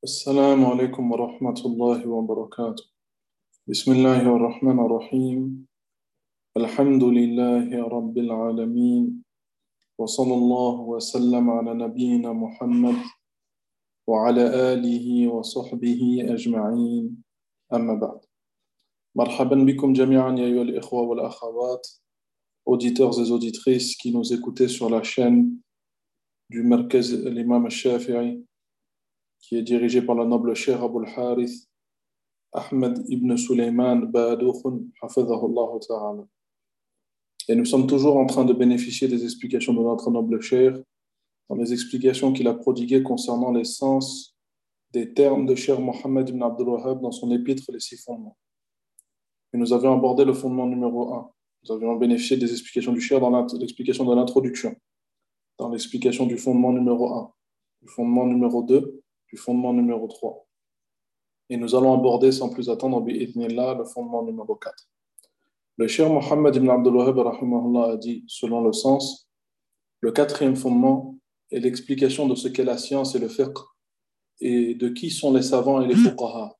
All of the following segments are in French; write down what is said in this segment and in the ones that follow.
السلام عليكم ورحمة الله وبركاته. بسم الله الرحمن الرحيم. الحمد لله رب العالمين، وصلى الله وسلم على نبينا محمد وعلى آله وصحبه أجمعين. أما بعد. مرحبا بكم جميعا يا أيها الإخوة والأخوات, auditeurs et auditrices qui nous écoutez sur la chaîne du Markaz l'Imam al-Shafi'i, qui est dirigé par le noble Cheikh Abul Harith Ahmed ibn Suleyman Baadoukhoun, hafidhahullah ta'ala. Et nous sommes toujours en train de bénéficier des explications de notre noble Cheikh, dans les explications qu'il a prodiguées concernant les sens des termes de Cheikh Mohammed ibn Abdul Wahhab dans son épître Les Six Fondements. Et nous avions abordé le fondement numéro 1. Nous avions bénéficié des explications du Cheikh dans l'explication de l'introduction, dans l'explication du fondement numéro 1, du fondement numéro 2, du fondement numéro 3. Et nous allons aborder sans plus attendre, bi'idhnillah, le fondement numéro 4. Le Cheikh Mohammed ibn Abdul Wahhab rahimahullah a dit, selon le sens, le quatrième fondement est l'explication de ce qu'est la science et le fiqh, et de qui sont les savants et les fuqaha,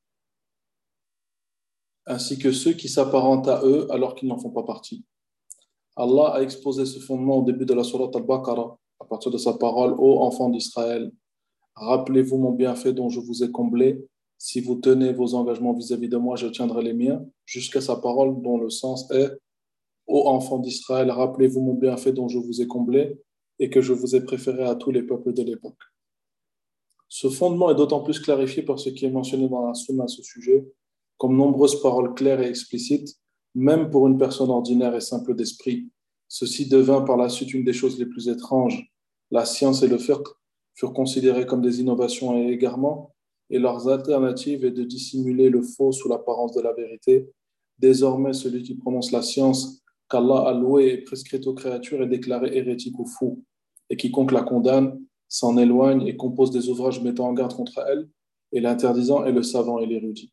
ainsi que ceux qui s'apparentent à eux alors qu'ils n'en font pas partie. Allah a exposé ce fondement au début de la sourate Al-Baqarah, à partir de sa parole: ô enfants d'Israël, rappelez-vous mon bienfait dont je vous ai comblé. Si vous tenez vos engagements vis-à-vis de moi, je tiendrai les miens, jusqu'à sa parole dont le sens est: ô enfants d'Israël, rappelez-vous mon bienfait dont je vous ai comblé et que je vous ai préféré à tous les peuples de l'époque. Ce fondement est d'autant plus clarifié par ce qui est mentionné dans la Sunna à ce sujet, comme nombreuses paroles claires et explicites, même pour une personne ordinaire et simple d'esprit. Ceci devint par la suite une des choses les plus étranges. La science et le fiqh furent considérés comme des innovations et égarements, et leurs alternatives est de dissimuler le faux sous l'apparence de la vérité. Désormais, celui qui prononce la science qu'Allah a louée et prescrite aux créatures est déclaré hérétique ou fou, et quiconque la condamne s'en éloigne et compose des ouvrages mettant en garde contre elle, et l'interdisant est le savant et l'érudit.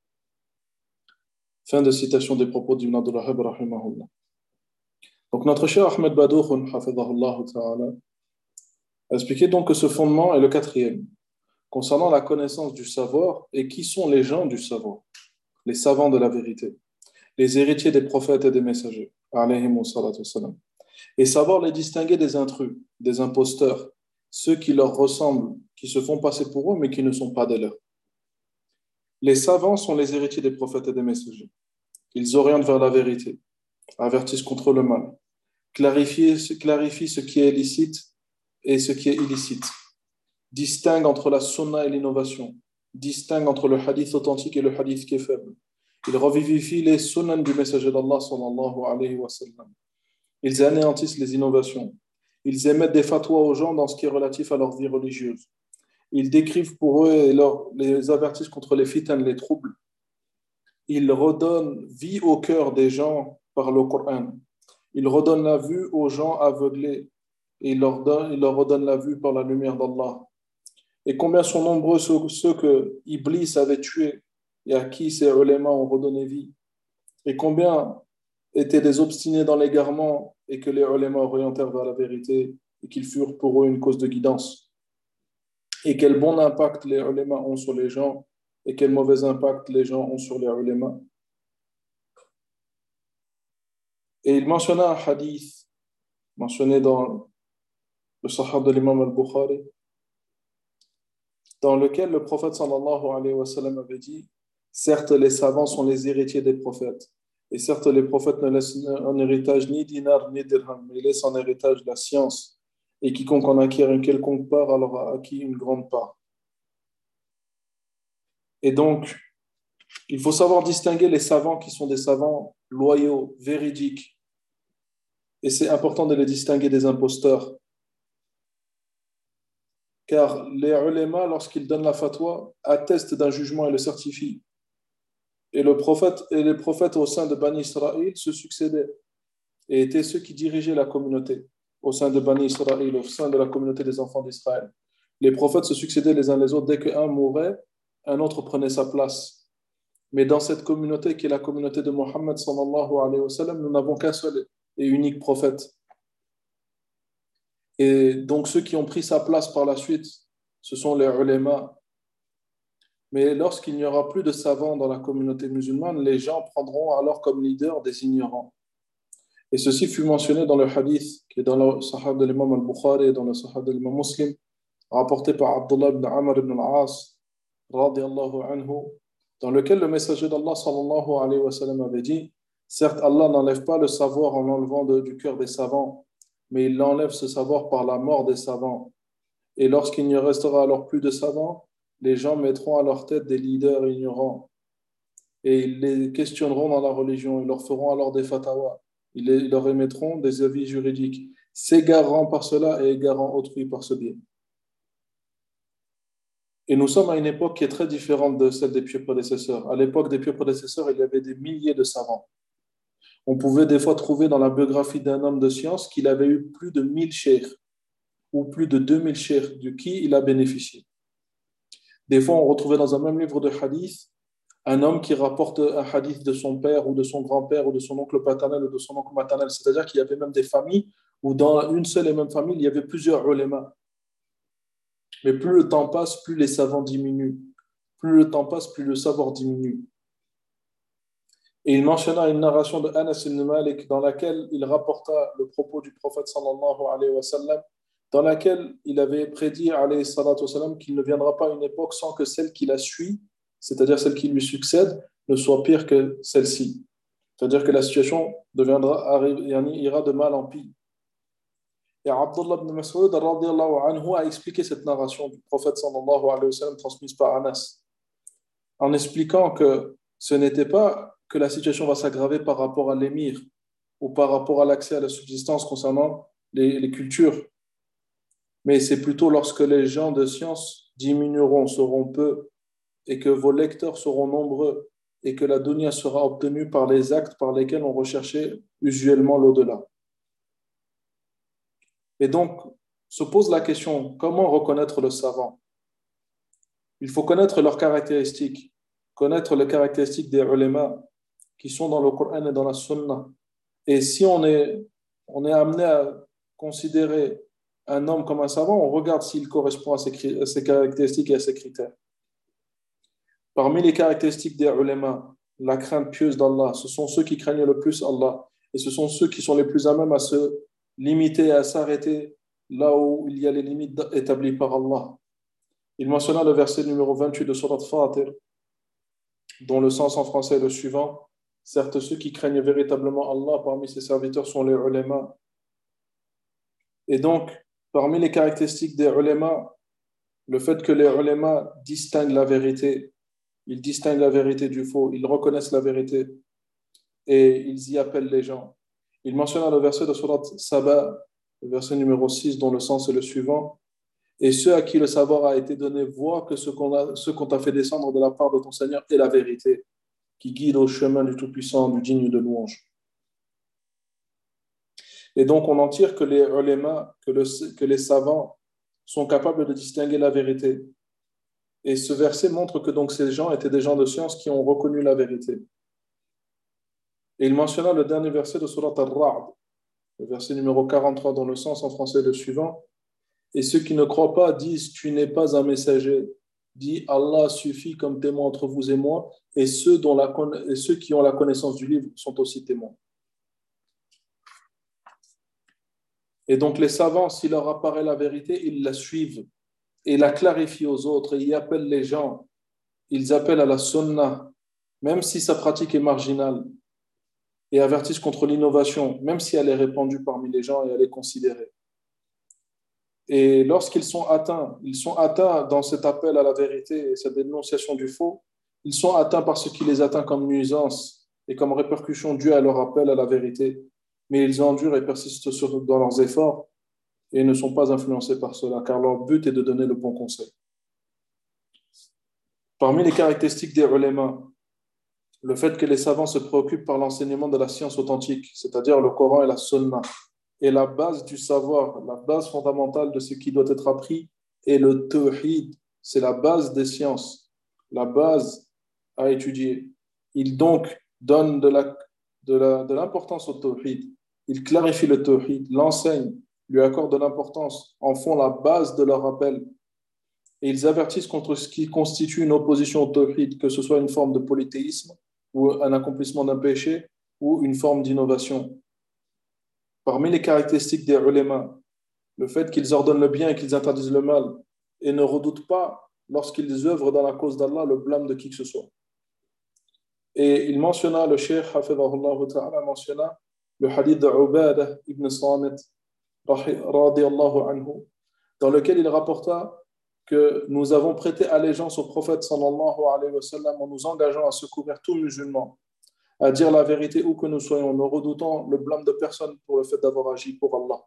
Fin de citation des propos d'Ibn Abdul Wahhab rahimahullah. Donc notre cher Ahmed Baadoukhoun, hafidhahullah ta'ala, a expliqué donc que ce fondement est le quatrième, concernant la connaissance du savoir et qui sont les gens du savoir, les savants de la vérité, les héritiers des prophètes et des messagers, alayhimu salatu wassalam, et savoir les distinguer des intrus, des imposteurs, ceux qui leur ressemblent, qui se font passer pour eux mais qui ne sont pas des leurs. Les savants sont les héritiers des prophètes et des messagers. Ils orientent vers la vérité, avertissent contre le mal, clarifient ce qui est licite et ce qui est illicite, distinguent entre la sunna et l'innovation, distinguent entre le hadith authentique et le hadith qui est faible. Ils revivifient les sunnans du messager d'Allah sallallahu alayhi wa sallam. Ils anéantissent les innovations. Ils émettent des fatwas aux gens dans ce qui est relatif à leur vie religieuse. Ils décrivent pour eux et les avertissent contre les fitan, les troubles. Ils redonnent vie au cœur des gens par le Coran. Ils redonnent la vue aux gens aveuglés et ils leur redonnent la vue par la lumière d'Allah. Et combien sont nombreux ceux que Iblis avait tués et à qui ces ulémas ont redonné vie. Et combien étaient des obstinés dans l'égarement et que les ulémas orientèrent vers la vérité et qu'ils furent pour eux une cause de guidance. Et quel bon impact les ulémas ont sur les gens et quel mauvais impact les gens ont sur les ulémas. Et il mentionna un hadith mentionné dans le Sahih de l'imam al-Bukhari, dans lequel le prophète sallallahu alayhi wa sallam avait dit: certes, les savants sont les héritiers des prophètes, et certes, les prophètes ne laissent en héritage ni dinar ni dirham, mais ils laissent en héritage la science, et quiconque en acquiert une quelconque part, alors a acquis une grande part. Et donc, il faut savoir distinguer les savants qui sont des savants loyaux, véridiques, et c'est important de les distinguer des imposteurs. Car les ulémas, lorsqu'ils donnent la fatwa, attestent d'un jugement et le certifient. Et les prophètes au sein de Bani Israël se succédaient et étaient ceux qui dirigeaient la communauté au sein de Bani Israël, au sein de la communauté des enfants d'Israël. Les prophètes se succédaient les uns les autres. Dès qu'un mourait, un autre prenait sa place. Mais dans cette communauté qui est la communauté de Mohammed sallallahu alayhi wa sallam, nous n'avons qu'un seul et unique prophète. Et donc ceux qui ont pris sa place par la suite, ce sont les ulémas. Mais lorsqu'il n'y aura plus de savants dans la communauté musulmane, les gens prendront alors comme leader des ignorants. Et ceci fut mentionné dans le hadith qui est dans le Sahih de l'imam al-Bukhari et dans le Sahih de l'imam Muslim, rapporté par Abdullah ibn Amr ibn al-As, radiyallahu anhu, dans lequel le messager d'Allah sallallahu alayhi wa sallam avait dit: certes, Allah n'enlève pas le savoir en l'enlevant du cœur des savants, mais il enlève ce savoir par la mort des savants. Et lorsqu'il ne restera alors plus de savants, les gens mettront à leur tête des leaders ignorants et ils les questionneront dans la religion. Ils leur feront alors des fatawas. Ils leur émettront des avis juridiques, s'égarant par cela et égarant autrui par ce biais. Et nous sommes à une époque qui est très différente de celle des pieux prédécesseurs. À l'époque des pieux prédécesseurs, il y avait des milliers de savants. On pouvait des fois trouver dans la biographie d'un homme de science qu'il avait eu plus de 1000 cheikhs ou plus de 2000 cheikhs de qui il a bénéficié. Des fois, on retrouvait dans un même livre de hadith un homme qui rapporte un hadith de son père ou de son grand-père ou de son oncle paternel ou de son oncle maternel. C'est-à-dire qu'il y avait même des familles où dans une seule et même famille, il y avait plusieurs ulémas. Mais plus le temps passe, plus les savants diminuent. Plus le temps passe, plus le savoir diminue. Et il mentionna une narration de Anas ibn Malik dans laquelle il rapporta le propos du prophète sallallahu alayhi wa sallam, dans laquelle il avait prédit alayhi salatu wa sallam qu'il ne viendra pas une époque sans que celle qui la suit, c'est-à-dire celle qui lui succède, ne soit pire que celle-ci. C'est-à-dire que la situation ira de mal en pis. Et Abdullah ibn Mas'ud radiyallahu anhu a expliqué cette narration du prophète sallallahu alayhi wa sallam transmise par Anas, en expliquant que ce n'était pas que la situation va s'aggraver par rapport à l'émir ou par rapport à l'accès à la subsistance concernant les cultures, mais c'est plutôt lorsque les gens de science diminueront, seront peu, et que vos lecteurs seront nombreux, et que la dunya sera obtenue par les actes par lesquels on recherchait usuellement l'au-delà. Et donc, se pose la question, comment reconnaître le savant? Il faut connaître leurs caractéristiques, connaître les caractéristiques des ulémas qui sont dans le Coran et dans la Sunna. Et si on est amené à considérer un homme comme un savant, on regarde s'il correspond à ses caractéristiques et à ses critères. Parmi les caractéristiques des ulémas, la crainte pieuse d'Allah, ce sont ceux qui craignent le plus Allah, et ce sont ceux qui sont les plus à même à se limiter, à s'arrêter là où il y a les limites établies par Allah. Il mentionna le verset numéro 28 de Surat Fatir, dont le sens en français est le suivant: certes, ceux qui craignent véritablement Allah parmi ses serviteurs sont les ulémas. Et donc, parmi les caractéristiques des ulémas, le fait que les ulémas distinguent la vérité, ils distinguent la vérité du faux, ils reconnaissent la vérité et ils y appellent les gens. Il mentionna le verset de Surat Saba, le verset numéro 6, dont le sens est le suivant: et ceux à qui le savoir a été donné voient que ce qu'on t'a fait descendre de la part de ton Seigneur est la vérité, qui guide au chemin du Tout-Puissant, du digne de louange. Et donc, on en tire que les ulémas, que les savants sont capables de distinguer la vérité. Et ce verset montre que donc ces gens étaient des gens de science qui ont reconnu la vérité. Et il mentionna le dernier verset de Surat Al-Ra'd, le verset numéro 43, dont le sens en français est le suivant: et ceux qui ne croient pas disent: tu n'es pas un messager. Dis: Allah suffit comme témoin entre vous et moi, et ceux qui ont la connaissance du livre sont aussi témoins. Et donc les savants, s'il leur apparaît la vérité, ils la suivent et la clarifient aux autres, et ils appellent les gens, ils appellent à la sunnah, même si sa pratique est marginale, et avertissent contre l'innovation, même si elle est répandue parmi les gens et elle est considérée. Et lorsqu'ils sont atteints, ils sont atteints dans cet appel à la vérité et cette dénonciation du faux, ils sont atteints par ce qui les atteint comme nuisance et comme répercussion due à leur appel à la vérité. Mais ils endurent et persistent dans leurs efforts et ne sont pas influencés par cela, car leur but est de donner le bon conseil. Parmi les caractéristiques des ulémas, le fait que les savants se préoccupent par l'enseignement de la science authentique, c'est-à-dire le Coran et la Sunna, et la base du savoir, la base fondamentale de ce qui doit être appris est le tawhid, c'est la base des sciences, la base à étudier. Il donc donne de l'importance au tawhid, il clarifie le tawhid, l'enseigne, lui accorde de l'importance, en font la base de leur appel. et ils avertissent contre ce qui constitue une opposition au tawhid, que ce soit une forme de polythéisme ou un accomplissement d'un péché ou une forme d'innovation. Parmi les caractéristiques des ulémas, le fait qu'ils ordonnent le bien et qu'ils interdisent le mal et ne redoutent pas, lorsqu'ils œuvrent dans la cause d'Allah, le blâme de qui que ce soit. Et il mentionna, le cheikh Hafidhahullah Ta'ala mentionna le hadith de Ubadah ibn Samit radiallahu anhu, dans lequel il rapporta que nous avons prêté allégeance au prophète sallallahu alayhi wa sallam en nous engageant à secourir tout musulman, à dire la vérité où que nous soyons, ne redoutant le blâme de personne pour le fait d'avoir agi pour Allah.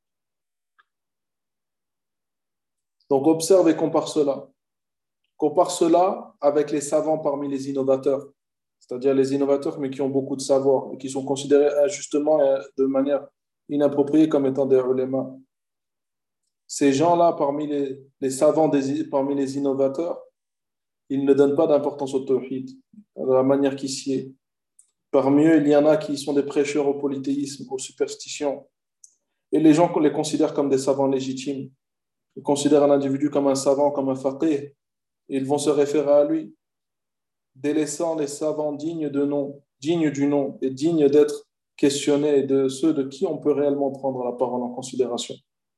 Donc observe et compare cela. Compare cela avec les savants parmi les innovateurs, c'est-à-dire les innovateurs mais qui ont beaucoup de savoir et qui sont considérés injustement et de manière inappropriée comme étant des ulémas. Ces gens-là, parmi les savants, parmi les innovateurs, ils ne donnent pas d'importance au tawhid, de la manière qui s'y est. Parmi eux, il y en a qui sont des prêcheurs au polythéisme, aux superstitions. Et les gens les considèrent comme des savants légitimes. Ils considèrent un individu comme un savant, comme un faqih. Et ils vont se référer à lui, délaissant les savants dignes de nom, dignes du nom et dignes d'être questionnés et de ceux de qui on peut réellement prendre la parole en considération.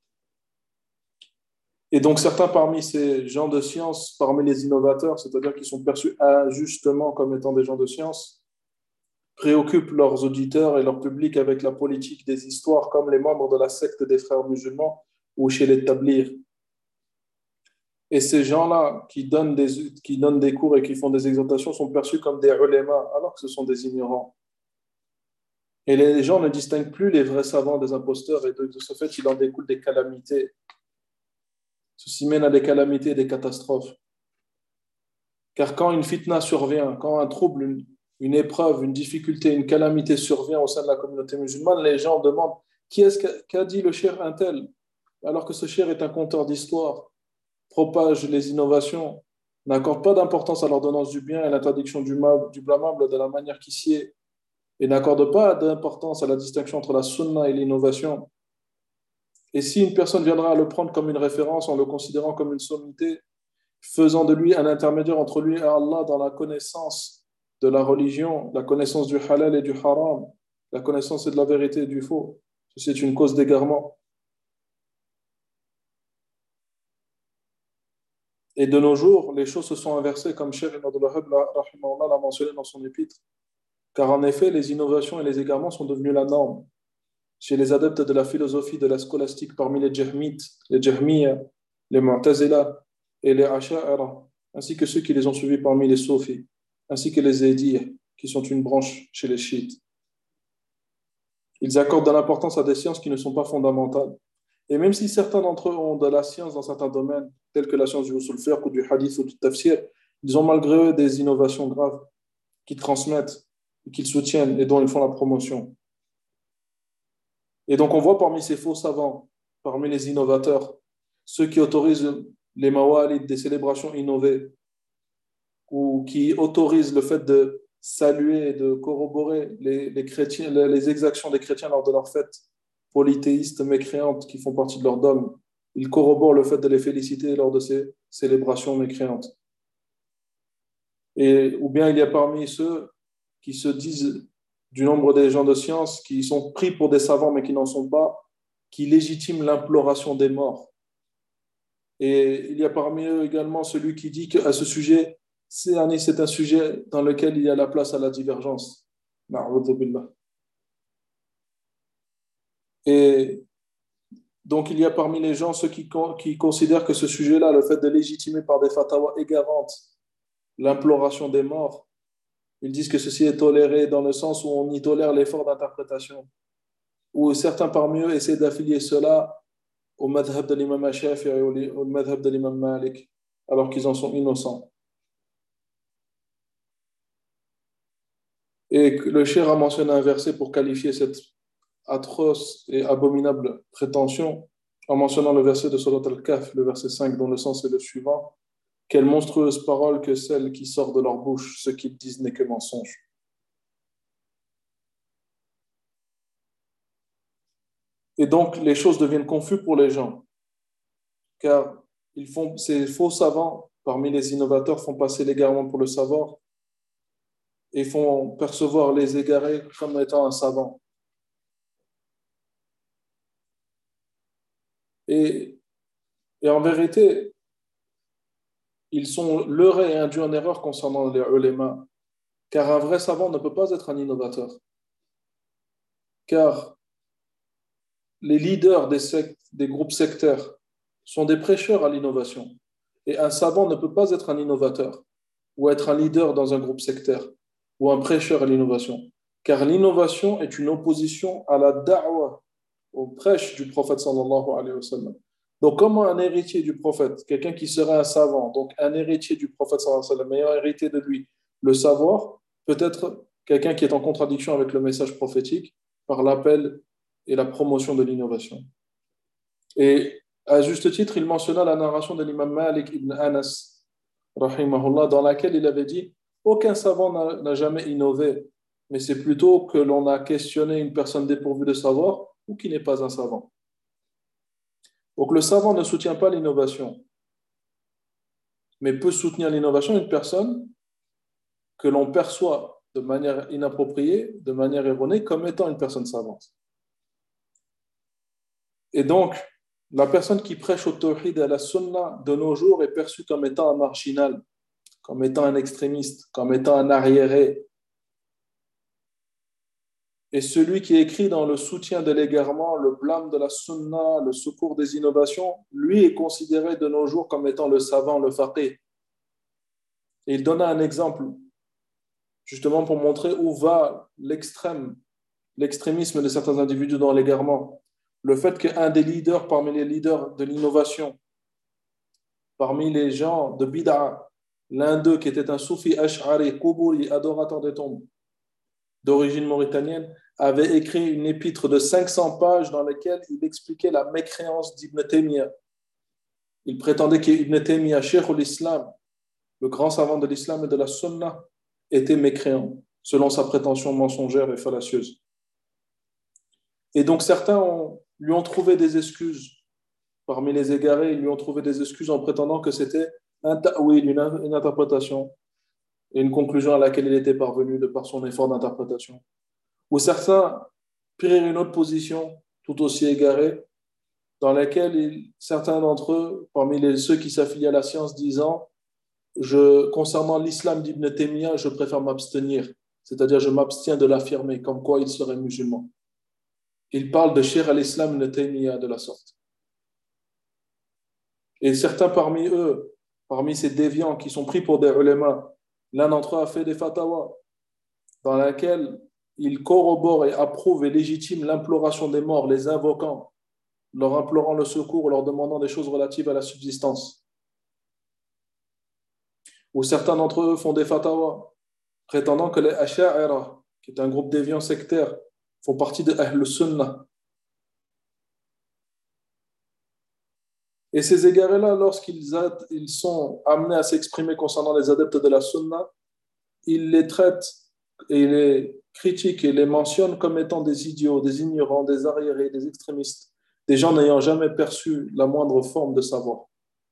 Et donc certains parmi ces gens de science, parmi les innovateurs, c'est-à-dire qui sont perçus injustement comme étant des gens de science, préoccupent leurs auditeurs et leur public avec la politique des histoires comme les membres de la secte des frères musulmans ou chez les tablirs. Et ces gens-là qui donnent des cours et qui font des exhortations sont perçus comme des ulémas alors que ce sont des ignorants. Et les gens ne distinguent plus les vrais savants des imposteurs et de ce fait, il en découle des calamités. Ceci mène à des calamités et des catastrophes. Car quand une fitna survient, quand un trouble, une épreuve, une difficulté, une calamité survient au sein de la communauté musulmane, les gens demandent qu'a dit le cheikh un tel, alors que ce cheikh est un conteur d'histoire, propage les innovations, n'accorde pas d'importance à l'ordonnance du bien et à l'interdiction du blâmable de la manière qui s'y est, et n'accorde pas d'importance à la distinction entre la sunna et l'innovation. Et si une personne viendra à le prendre comme une référence en le considérant comme une sommité, faisant de lui un intermédiaire entre lui et Allah dans la connaissance de la religion, la connaissance du halal et du haram, la connaissance de la vérité et du faux, ceci est une cause d'égarement. Et de nos jours, les choses se sont inversées, comme Cheikh Ibn Abdul Wahhab l'a mentionné dans son épître. Car en effet, les innovations et les égarements sont devenus la norme. Chez les adeptes de la philosophie de la scolastique parmi les Jahmites, les Jahmiyyah, les Mu'tazila et les Asha'ira, ainsi que ceux qui les ont suivis parmi les Soufis, ainsi que les Zaydiyya, qui sont une branche chez les Chiites. Ils accordent de l'importance à des sciences qui ne sont pas fondamentales. Et même si certains d'entre eux ont de la science dans certains domaines, tels que la science du usul fiqh ou du hadith ou du tafsir, ils ont malgré eux des innovations graves qu'ils transmettent, qu'ils soutiennent et dont ils font la promotion. Et donc on voit parmi ces faux savants, parmi les innovateurs, ceux qui autorisent les mawalid, des célébrations innovées, ou qui autorisent le fait de saluer et de corroborer les chrétiens, les exactions des chrétiens lors de leurs fêtes polythéistes mécréantes qui font partie de leur dogme. Ils corroborent le fait de les féliciter lors de ces célébrations mécréantes. Ou bien il y a parmi ceux qui se disent du nombre des gens de science qui sont pris pour des savants mais qui n'en sont pas, qui légitiment l'imploration des morts. Et il y a parmi eux également celui qui dit qu'à ce sujet, c'est un sujet dans lequel il y a la place à la divergence. Et donc il y a parmi les gens ceux qui considèrent que ce sujet-là, le fait de légitimer par des fatwas égarantes l'imploration des morts, ils disent que ceci est toléré dans le sens où on y tolère l'effort d'interprétation. Ou certains parmi eux essaient d'affilier cela au madhab de l'imam Shafi'i et au madhab de l'imam Malik, alors qu'ils en sont innocents. Et le cheikh a mentionné un verset pour qualifier cette atroce et abominable prétention, en mentionnant le verset de Surat Al-Kahf, le verset 5, dont le sens est le suivant: quelle monstrueuse parole que celle qui sort de leur bouche, ce qu'ils disent n'est que mensonge. Et donc, les choses deviennent confuses pour les gens, car ces faux savants, parmi les innovateurs, font passer l'égarement pour le savoir et font percevoir les égarés comme étant un savant. Et, et en vérité, ils sont leurrés et induits en erreur concernant les ulémas, car un vrai savant ne peut pas être un innovateur, car les leaders des sectes, des groupes sectaires, sont des prêcheurs à l'innovation. Et un savant ne peut pas être un innovateur ou être un leader dans un groupe sectaire ou un prêcheur à l'innovation. Car l'innovation est une opposition à la da'wah, au prêche du prophète sallallahu alayhi wa sallam. Donc, comment un héritier du prophète, quelqu'un qui serait un savant, donc un héritier du prophète sallallahu alayhi wa sallam, ayant hérité de lui le savoir, peut être quelqu'un qui est en contradiction avec le message prophétique par l'appel et la promotion de l'innovation. Et à juste titre, il mentionna la narration de l'imam Malik ibn Anas, rahimahullah, dans laquelle il avait dit aucun savant n'a jamais innové, mais c'est plutôt que l'on a questionné une personne dépourvue de savoir ou qui n'est pas un savant. Donc le savant ne soutient pas l'innovation, mais peut soutenir l'innovation une personne que l'on perçoit de manière inappropriée, de manière erronée, comme étant une personne savante. Et donc, la personne qui prêche au tawhid et à la sunna de nos jours est perçue comme étant un marginal, comme étant un extrémiste, comme étant un arriéré. Et celui qui écrit dans le soutien de l'égarement, le blâme de la sunna, le secours des innovations, lui est considéré de nos jours comme étant le savant, le faqih. Et il donna un exemple, justement pour montrer où va l'extrémisme de certains individus dans l'égarement. Le fait qu'un des leaders, parmi les leaders de l'innovation, parmi les gens de Bid'a, l'un d'eux qui était un soufi ash'ari, Quburi, adorateur des tombes, d'origine mauritanienne, avait écrit une épître de 500 pages dans laquelle il expliquait la mécréance d'Ibn Taymiyyah. Il prétendait qu'Ibn Taymiyyah, cheikh l'islam, le grand savant de l'islam et de la sunna, était mécréant, selon sa prétention mensongère et fallacieuse. Et donc certains lui ont trouvé des excuses. Parmi les égarés, ils lui ont trouvé des excuses en prétendant que c'était un ta'wil, une interprétation, et une conclusion à laquelle il était parvenu de par son effort d'interprétation. Ou certains prirent une autre position, tout aussi égarée, dans laquelle certains d'entre eux, parmi ceux qui s'affilient à la science, disant concernant l'islam d'Ibn Taymiyyah, je préfère m'abstenir, c'est-à-dire je m'abstiens de l'affirmer, comme quoi il serait musulman. Il parle de Cheikh al-Islam Ibn Taymiyyah de la sorte. Et certains parmi eux, parmi ces déviants qui sont pris pour des ulémas, l'un d'entre eux a fait des fatawas dans laquelle il corrobore et approuve et légitime l'imploration des morts, les invoquant, leur implorant le secours, leur demandant des choses relatives à la subsistance. Ou certains d'entre eux font des fatawas, prétendant que les Asha'ira, qui est un groupe déviant sectaire, font partie de Ahl Sunnah. Et ces égarés-là, lorsqu'ils sont amenés à s'exprimer concernant les adeptes de la Sunnah, ils les traitent et les critiquent et les mentionnent comme étant des idiots, des ignorants, des arriérés, des extrémistes, des gens n'ayant jamais perçu la moindre forme de savoir.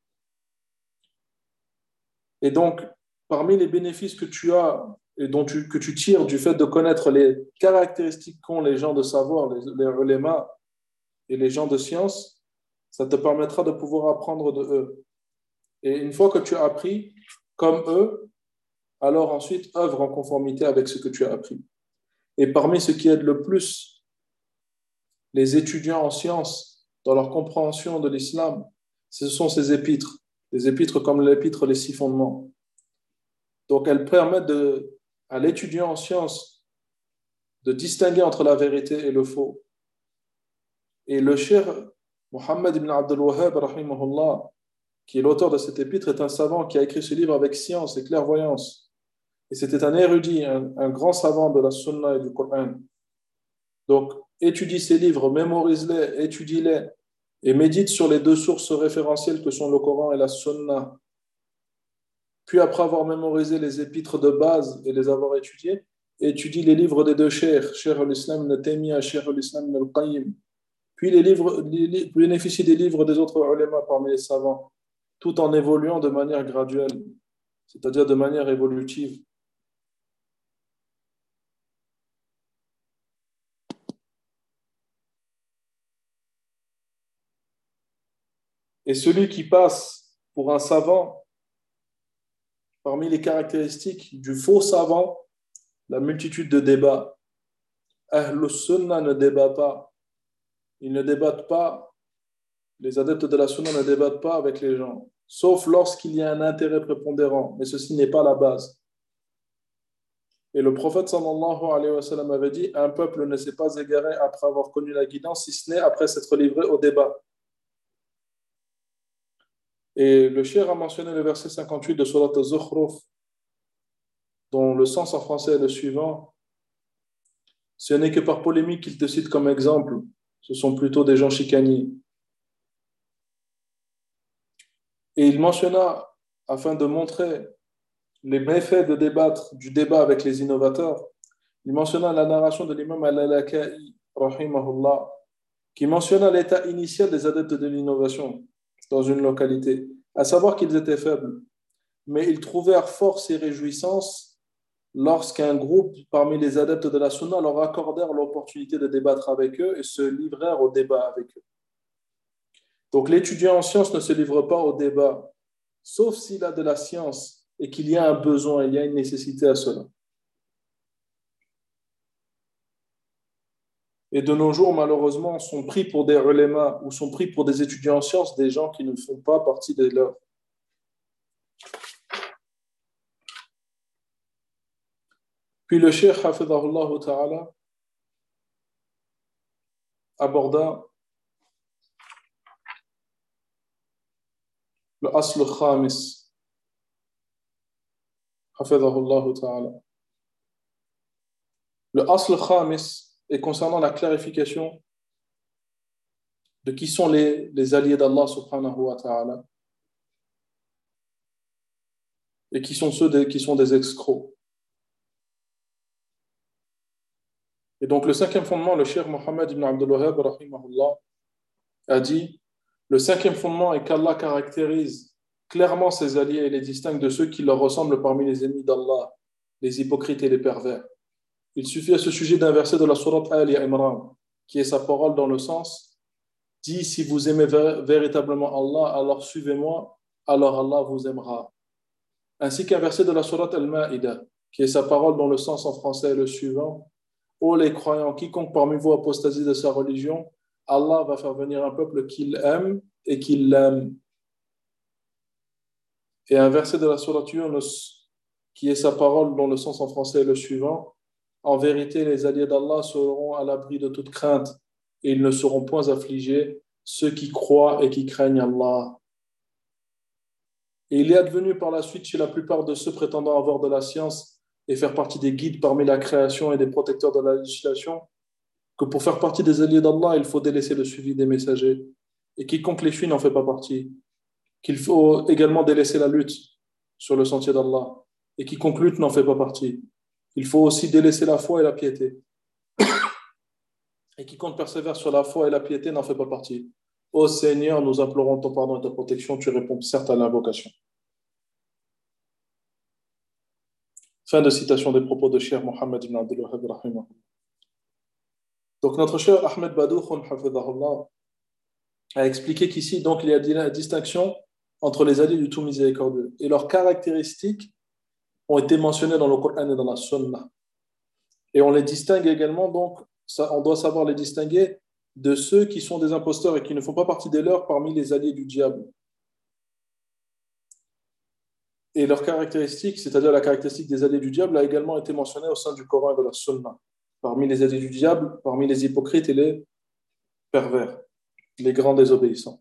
Et donc, parmi les bénéfices que tu as et que tu tires du fait de connaître les caractéristiques qu'ont les gens de savoir, les ulémas et les gens de science, ça te permettra de pouvoir apprendre de eux. Et une fois que tu as appris comme eux, alors ensuite œuvre en conformité avec ce que tu as appris. Et parmi ce qui aide le plus les étudiants en sciences dans leur compréhension de l'islam, ce sont ces épîtres, des épîtres comme l'épître Les Six Fondements. Donc elles permettent à l'étudiant en sciences de distinguer entre la vérité et le faux. Et le cheikh Mohammed ibn Abdul Wahhab, rahimahullah, qui est l'auteur de cet épître, est un savant qui a écrit ce livre avec science et clairvoyance. Et c'était un érudit, un grand savant de la Sunna et du Coran. Donc, étudie ces livres, mémorise-les, étudie-les et médite sur les deux sources référentielles que sont le Coran et la Sunna. Puis, après avoir mémorisé les épîtres de base et les avoir étudiés, étudie les livres des deux cheikhs, Cheikh al-Islam ibn Taymiyyah, Cheikh al-Islam ibn al-Qayyim. Puis bénéficie des livres des autres ulémas parmi les savants. tout en évoluant de manière graduelle, c'est-à-dire de manière évolutive. Et celui qui passe pour un savant, parmi les caractéristiques du faux savant, la multitude de débats. Ahlus Sunnah ne débat pas. Ils ne débattent pas, les adeptes de la Sunna ne débattent pas avec les gens, sauf lorsqu'il y a un intérêt prépondérant. Mais ceci n'est pas la base. Et le prophète sallallahu alayhi wa sallam avait dit, un peuple ne s'est pas égaré après avoir connu la guidance, si ce n'est après s'être livré au débat. Et le cheikh a mentionné le verset 58 de Surat al-Zukhruf, dont le sens en français est le suivant. Ce n'est que par polémique qu'il te cite comme exemple. Ce sont plutôt des gens chicaniers. Et il mentionna, afin de montrer les méfaits de débattre, du débat avec les innovateurs, il mentionna la narration de l'imam al-Laka'i, rahimahullah, qui mentionna l'état initial des adeptes de l'innovation dans une localité, à savoir qu'ils étaient faibles. Mais ils trouvèrent force et réjouissance lorsqu'un groupe parmi les adeptes de la Sunna leur accordèrent l'opportunité de débattre avec eux et se livrèrent au débat avec eux. Donc l'étudiant en sciences ne se livre pas au débat, sauf s'il a de la science et qu'il y a un besoin, il y a une nécessité à cela. Et de nos jours, malheureusement, sont pris pour des ulémas ou sont pris pour des étudiants en sciences des gens qui ne font pas partie des leurs. Puis le cheikh, hafidhahullah ta'ala, aborda le asl khamis, hafidhahullah ta'ala. Le asl khamis est concernant la clarification de qui sont les alliés d'Allah subhanahu wa ta'ala et qui sont ceux qui sont des escrocs. Et donc le cinquième fondement, le cheikh Mohammed ibn Abdul Wahhab rahimahullah a dit, le cinquième fondement est qu'Allah caractérise clairement ses alliés et les distingue de ceux qui leur ressemblent parmi les ennemis d'Allah, les hypocrites et les pervers. Il suffit à ce sujet d'un verset de la sourate Ali Imran, qui est sa parole dans le sens, dit, si vous aimez véritablement Allah, alors suivez-moi, alors Allah vous aimera. Ainsi qu'un verset de la sourate Al-Ma'ida, qui est sa parole dans le sens en français est le suivant, ô les croyants, quiconque parmi vous apostasie de sa religion, Allah va faire venir un peuple qu'il aime et qu'il l'aime. Et un verset de la sourate Yunus, qui est sa parole dont le sens en français est le suivant, en vérité, les alliés d'Allah seront à l'abri de toute crainte et ils ne seront point affligés, ceux qui croient et qui craignent Allah. Et il est advenu par la suite chez la plupart de ceux prétendant avoir de la science et faire partie des guides parmi la création et des protecteurs de la législation, que pour faire partie des alliés d'Allah, il faut délaisser le suivi des messagers. Et quiconque les fuit n'en fait pas partie. Qu'il faut également délaisser la lutte sur le sentier d'Allah. Et quiconque lutte n'en fait pas partie. Il faut aussi délaisser la foi et la piété. Et quiconque persévère sur la foi et la piété n'en fait pas partie. Ô Seigneur, nous implorons ton pardon et ta protection, tu réponds certes à l'invocation. Fin de citation des propos de Cheikh Mohammed ibn Abdul Wahhab rahimahullah. Donc notre cher Ahmed Badoukhun hafidhahullah a expliqué qu'ici donc il y a une distinction entre les alliés du tout miséricordieux et leurs caractéristiques ont été mentionnées dans le Coran et dans la Sunna. Et on les distingue également, donc on doit savoir les distinguer de ceux qui sont des imposteurs et qui ne font pas partie des leurs parmi les alliés du diable. Et leurs caractéristiques, c'est-à-dire la caractéristique des alliés du diable, a également été mentionnée au sein du Coran et de la Sunna. Parmi les alliés du diable, parmi les hypocrites et les pervers, les grands désobéissants.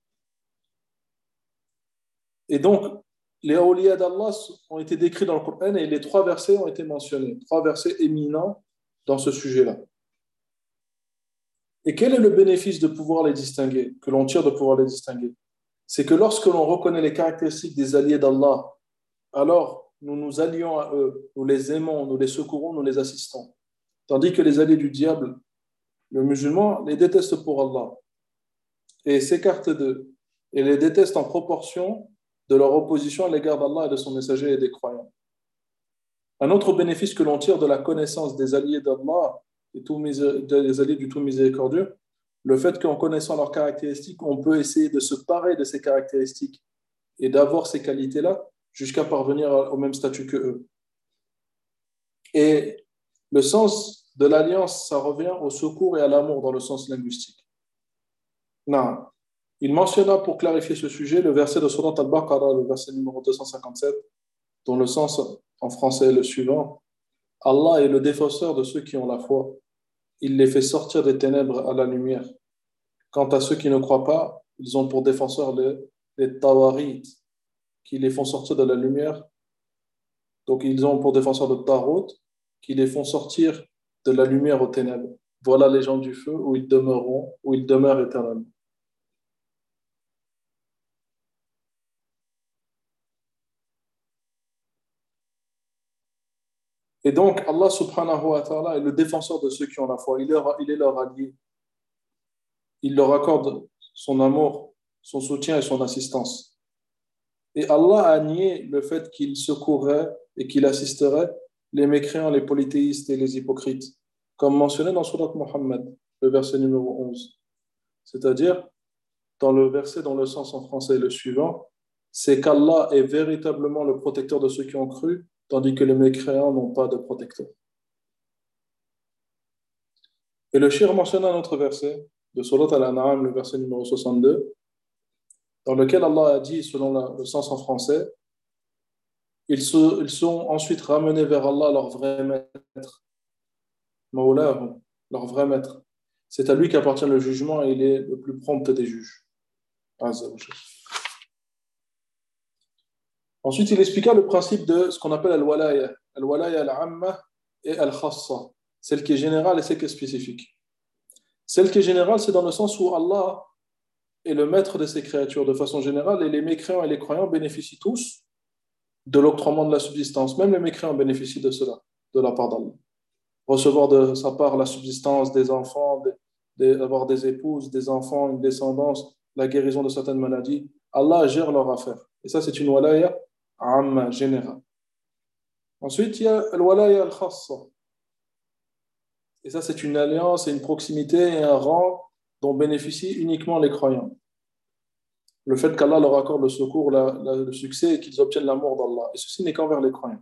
Et donc, les awliya d'Allah ont été décrits dans le Coran et les 3 versets ont été mentionnés, 3 versets éminents dans ce sujet-là. Et quel est le bénéfice de pouvoir les distinguer, que l'on tire de pouvoir les distinguer? C'est que lorsque l'on reconnaît les caractéristiques des alliés d'Allah, alors nous nous allions à eux, nous les aimons, nous les secourons, nous les assistons. Tandis que les alliés du diable, le musulman, les déteste pour Allah et s'écarte d'eux et les déteste en proportion de leur opposition à l'égard d'Allah et de son messager et des croyants. Un autre bénéfice que l'on tire de la connaissance des alliés d'Allah, des alliés du tout miséricordieux, le fait qu'en connaissant leurs caractéristiques, on peut essayer de se parer de ces caractéristiques et d'avoir ces qualités-là jusqu'à parvenir au même statut que eux. Et le sens de l'alliance, ça revient au secours et à l'amour dans le sens linguistique. Non. Il mentionna pour clarifier ce sujet le verset de Surat al-Baqarah, le verset numéro 257, dont le sens en français est le suivant. Allah est le défenseur de ceux qui ont la foi. Il les fait sortir des ténèbres à la lumière. Quant à ceux qui ne croient pas, ils ont pour défenseurs les tawarites, qui les font sortir de la lumière. Donc ils ont pour défenseurs de tarot, qui les font sortir de la lumière aux ténèbres. Voilà les gens du feu où ils demeureront, où ils demeurent éternellement. Et donc, Allah subhanahu wa ta'ala est le défenseur de ceux qui ont la foi. Il est leur allié. Il leur accorde son amour, son soutien et son assistance. Et Allah a nié le fait qu'il secourrait et qu'il assisterait les mécréants, les polythéistes et les hypocrites, comme mentionné dans Surat Muhammad, le verset numéro 11. C'est-à-dire, dans le verset dont le sens en français est le suivant, c'est qu'Allah est véritablement le protecteur de ceux qui ont cru, tandis que les mécréants n'ont pas de protecteur. Et le shir mentionne un autre verset de Surat Al-An'am, le verset numéro 62, dans lequel Allah a dit, selon le sens en français, ils sont ensuite ramenés vers Allah, leur vrai maître, Mawlahu, leur vrai maître. C'est à lui qu'appartient le jugement et il est le plus prompt des juges. Azza wa Jalla. Ensuite, il expliqua le principe de ce qu'on appelle al-walaya. Al-walaya al-amma et al-khassa. Celle qui est générale et celle qui est spécifique. Celle qui est générale, c'est dans le sens où Allah est le maître de ses créatures de façon générale et les mécréants et les croyants bénéficient tous de l'octroiement de la subsistance. Même les mécréants bénéficient de cela, de la part d'Allah. Recevoir de sa part la subsistance des enfants, d'avoir des épouses, des enfants, une descendance, la guérison de certaines maladies. Allah gère leur affaire. Et ça, c'est une walaya amma, générale. Ensuite, il y a al-walaya al-khassa. Et ça, c'est une alliance et une proximité et un rang dont bénéficient uniquement les croyants. Le fait qu'Allah leur accorde le secours, le succès et qu'ils obtiennent l'amour d'Allah. Et ceci n'est qu'envers les croyants.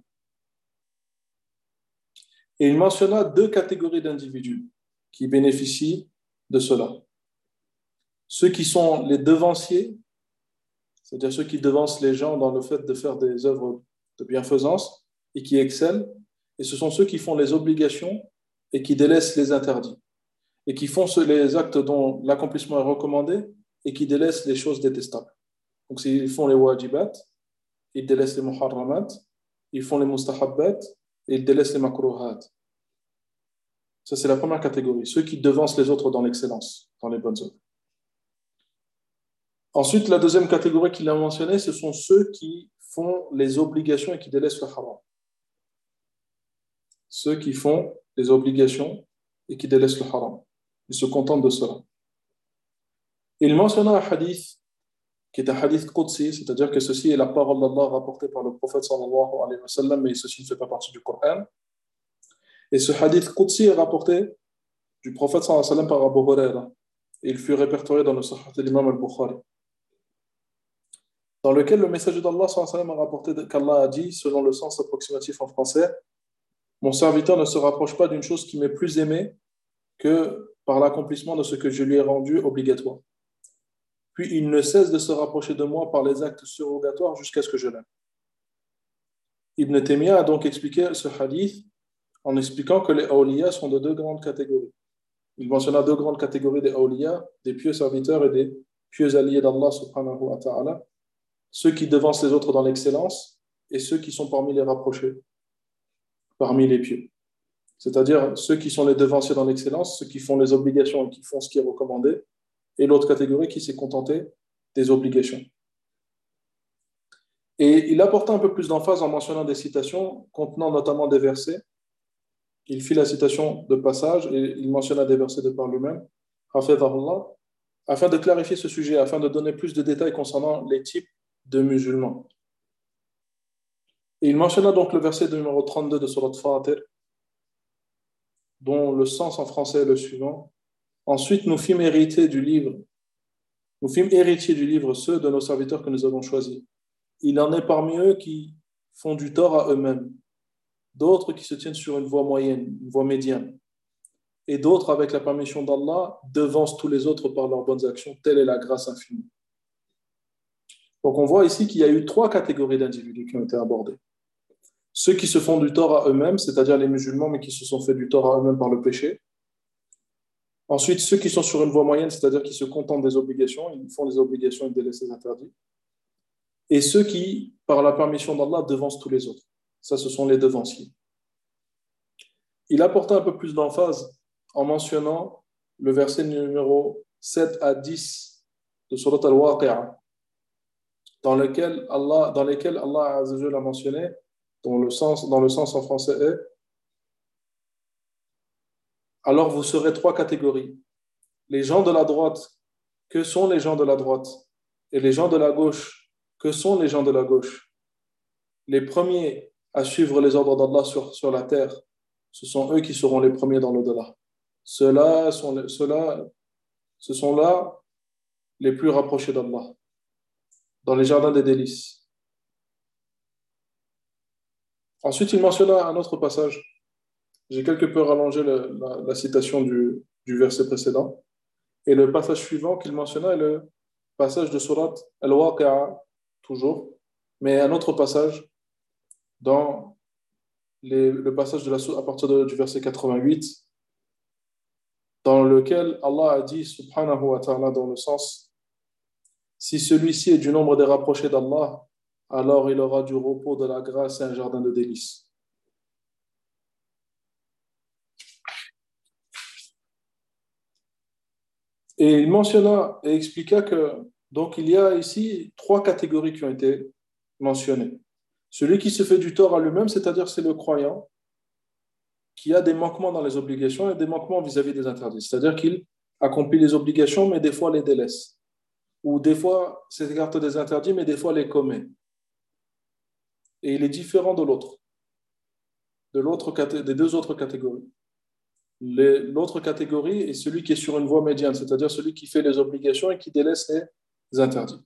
Et il mentionna deux catégories d'individus qui bénéficient de cela. Ceux qui sont les devanciers, c'est-à-dire ceux qui devancent les gens dans le fait de faire des œuvres de bienfaisance et qui excellent. Et ce sont ceux qui font les obligations et qui délaissent les interdits. Et qui font les actes dont l'accomplissement est recommandé et qui délaissent les choses détestables. Donc, ils font les wajibat, ils délaissent les muharramat, ils font les mustahabbat et ils délaissent les makruhat. Ça, c'est la première catégorie. Ceux qui devancent les autres dans l'excellence, dans les bonnes œuvres. Ensuite, la deuxième catégorie qu'il a mentionnée, ce sont ceux qui font les obligations et qui délaissent le haram. Ceux qui font les obligations et qui délaissent le haram. Ils se contentent de cela. Il mentionna un hadith qui est un hadith qudsi, c'est-à-dire que ceci est la parole d'Allah rapportée par le prophète sallallahu alayhi wa sallam, mais ceci ne fait pas partie du Coran. Et ce hadith qudsi est rapporté du prophète sallallahu alayhi wa sallam par Abu Huraira. Et il fut répertorié dans le Sahih de l'imam al-Bukhari, dans lequel le messager d'Allah sallallahu alayhi wa sallam a rapporté qu'Allah a dit, selon le sens approximatif en français, mon serviteur ne se rapproche pas d'une chose qui m'est plus aimée que par l'accomplissement de ce que je lui ai rendu obligatoire. Puis il ne cesse de se rapprocher de moi par les actes surrogatoires jusqu'à ce que je l'aime. Ibn Taymiyyah a donc expliqué ce hadith en expliquant que les awliya sont de deux grandes catégories. Il mentionna deux grandes catégories des awliya, des pieux serviteurs et des pieux alliés d'Allah subhanahu wa ta'ala, ceux qui devancent les autres dans l'excellence et ceux qui sont parmi les rapprochés, parmi les pieux. C'est-à-dire ceux qui sont les devanciers dans l'excellence, ceux qui font les obligations et qui font ce qui est recommandé, et l'autre catégorie qui s'est contentée des obligations. Et il apporta un peu plus d'emphase en mentionnant des citations contenant notamment des versets. Il fit la citation de passage et il mentionna des versets de par lui-même, hafidhahullah, afin de clarifier ce sujet, afin de donner plus de détails concernant les types de musulmans. Et il mentionna donc le verset numéro 32 de Surat Fatir, dont le sens en français est le suivant. Ensuite, nous fîmes héritiers du livre ceux de nos serviteurs que nous avons choisis. Il en est parmi eux qui font du tort à eux-mêmes, d'autres qui se tiennent sur une voie moyenne, une voie médiane, et d'autres, avec la permission d'Allah, devancent tous les autres par leurs bonnes actions. Telle est la grâce infinie. Donc on voit ici qu'il y a eu trois catégories d'individus qui ont été abordés. Ceux qui se font du tort à eux-mêmes, c'est-à-dire les musulmans, mais qui se sont fait du tort à eux-mêmes par le péché. Ensuite, ceux qui sont sur une voie moyenne, c'est-à-dire qui se contentent des obligations, ils font les obligations et délaissent les interdits. Et ceux qui, par la permission d'Allah, devancent tous les autres. Ça, ce sont les devanciers. Il apporta un peu plus d'emphase en mentionnant le verset numéro 7 à 10 de Surat Al-Waqi'a, dans lesquels Allah Azza wa Jalla a mentionné, dans le sens en français est: alors vous serez trois catégories. Les gens de la droite, que sont les gens de la droite? Et les gens de la gauche, que sont les gens de la gauche? Les premiers à suivre les ordres d'Allah sur la terre, ce sont eux qui seront les premiers dans l'au-delà. Ce sont là les plus rapprochés d'Allah, dans les jardins des délices. Ensuite, il mentionna un autre passage. J'ai quelque peu rallongé la citation du verset précédent. Et le passage suivant qu'il mentionna est le passage de Surat Al-Waqi'a, toujours, mais un autre passage dans le passage à partir du verset 88, dans lequel Allah a dit, subhanahu wa ta'ala, dans le sens: si celui-ci est du nombre des rapprochés d'Allah, alors il aura du repos, de la grâce et un jardin de délices. Et il mentionna et expliqua que donc il y a ici trois catégories qui ont été mentionnées. Celui qui se fait du tort à lui-même, c'est-à-dire c'est le croyant qui a des manquements dans les obligations et des manquements vis-à-vis des interdits. C'est-à-dire qu'il accomplit les obligations, mais des fois les délaisse. Ou des fois s'écarte des interdits, mais des fois les commet. Et il est différent de des deux autres catégories. L'autre catégorie est celui qui est sur une voie médiane, c'est-à-dire celui qui fait les obligations et qui délaisse les interdits.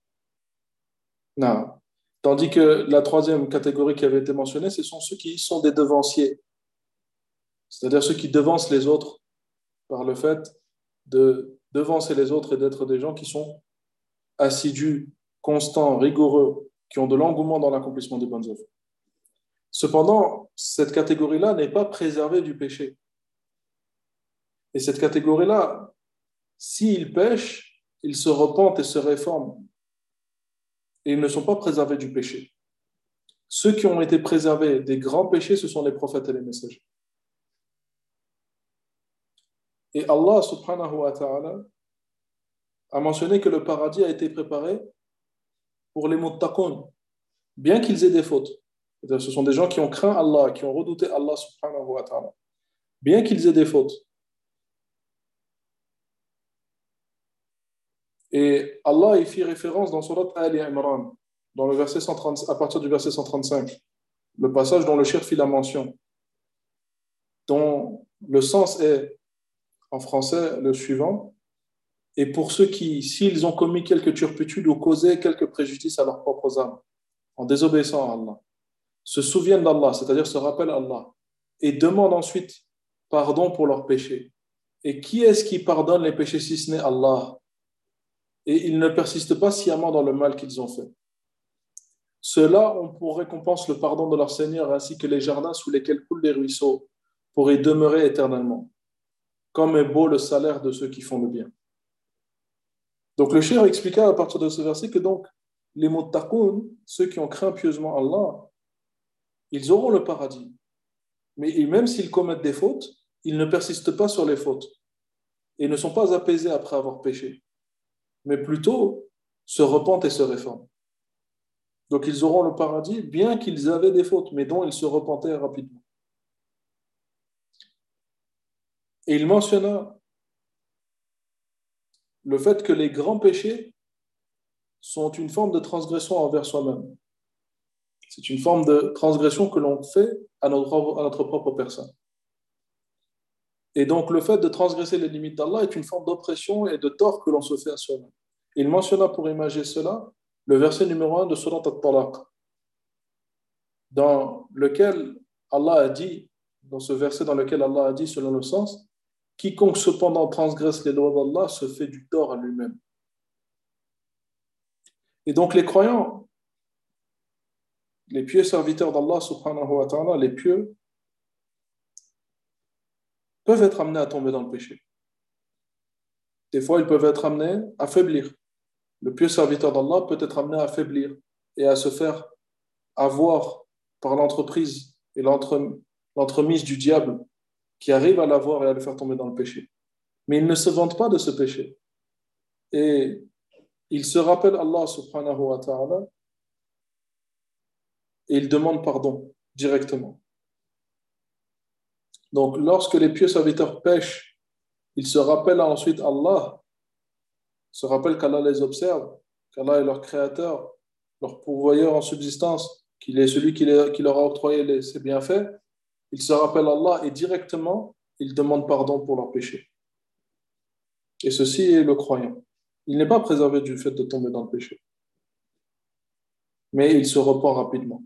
Non. Tandis que la troisième catégorie qui avait été mentionnée, ce sont ceux qui sont des devanciers, c'est-à-dire ceux qui devancent les autres par le fait de devancer les autres et d'être des gens qui sont assidus, constants, rigoureux, qui ont de l'engouement dans l'accomplissement des bonnes œuvres. Cependant, cette catégorie-là n'est pas préservée du péché. Et cette catégorie-là, s'ils pêchent, ils se repentent et se réforment. Et ils ne sont pas préservés du péché. Ceux qui ont été préservés des grands péchés, ce sont les prophètes et les messagers. Et Allah subhanahu wa ta'ala a mentionné que le paradis a été préparé pour les muttaqun, bien qu'ils aient des fautes. C'est-à-dire, ce sont des gens qui ont craint Allah, qui ont redouté Allah subhanahu wa ta'ala, bien qu'ils aient des fautes. Et Allah y fit référence dans Surat Ali Imran, dans le verset 130, à partir du verset 135, le passage dont le cheikh fit la mention, dont le sens est, en français, le suivant: et pour ceux qui, s'ils ont commis quelque turpitude ou causé quelque préjudice à leurs propres âmes, en désobéissant à Allah, se souviennent d'Allah, c'est-à-dire se rappellent Allah, et demandent ensuite pardon pour leurs péchés. Et qui est-ce qui pardonne les péchés si ce n'est Allah? Et ils ne persistent pas sciemment dans le mal qu'ils ont fait. Ceux-là ont pour récompense le pardon de leur Seigneur, ainsi que les jardins sous lesquels coulent les ruisseaux, pour y demeurer éternellement. Comme est beau le salaire de ceux qui font le bien. Donc le cheikh expliqua à partir de ce verset que donc les muttaqun, ceux qui ont craint pieusement Allah, ils auront le paradis. Mais même s'ils commettent des fautes, ils ne persistent pas sur les fautes et ne sont pas apaisés après avoir péché, mais plutôt se repentent et se réforment. Donc ils auront le paradis, bien qu'ils avaient des fautes, mais dont ils se repentaient rapidement. Et il mentionna le fait que les grands péchés sont une forme de transgression envers soi-même. C'est une forme de transgression que l'on fait à notre propre personne. Et donc, le fait de transgresser les limites d'Allah est une forme d'oppression et de tort que l'on se fait à soi-même. Il mentionna pour imager cela le verset numéro 1 de Surat At-Talaq, dans lequel Allah a dit, dans ce verset dans lequel Allah a dit, selon le sens, quiconque cependant transgresse les lois d'Allah se fait du tort à lui-même. Et donc, les croyants, les pieux serviteurs d'Allah, subhanahu wa ta'ala, les pieux, peuvent être amenés à tomber dans le péché. Des fois, ils peuvent être amenés à faiblir. Le pieux serviteur d'Allah peut être amené à faiblir et à se faire avoir par l'entreprise et l'entremise du diable qui arrive à l'avoir et à le faire tomber dans le péché. Mais il ne se vante pas de ce péché. Et il se rappelle Allah subhanahu wa ta'ala et il demande pardon directement. Donc, lorsque les pieux serviteurs pêchent, ils se rappellent ensuite Allah, se rappellent qu'Allah les observe, qu'Allah est leur créateur, leur pourvoyeur en subsistance, qu'il est celui qui leur a octroyé ses bienfaits. Ils se rappellent Allah et directement, ils demandent pardon pour leurs péchés. Et ceci est le croyant. Il n'est pas préservé du fait de tomber dans le péché, mais il se repent rapidement.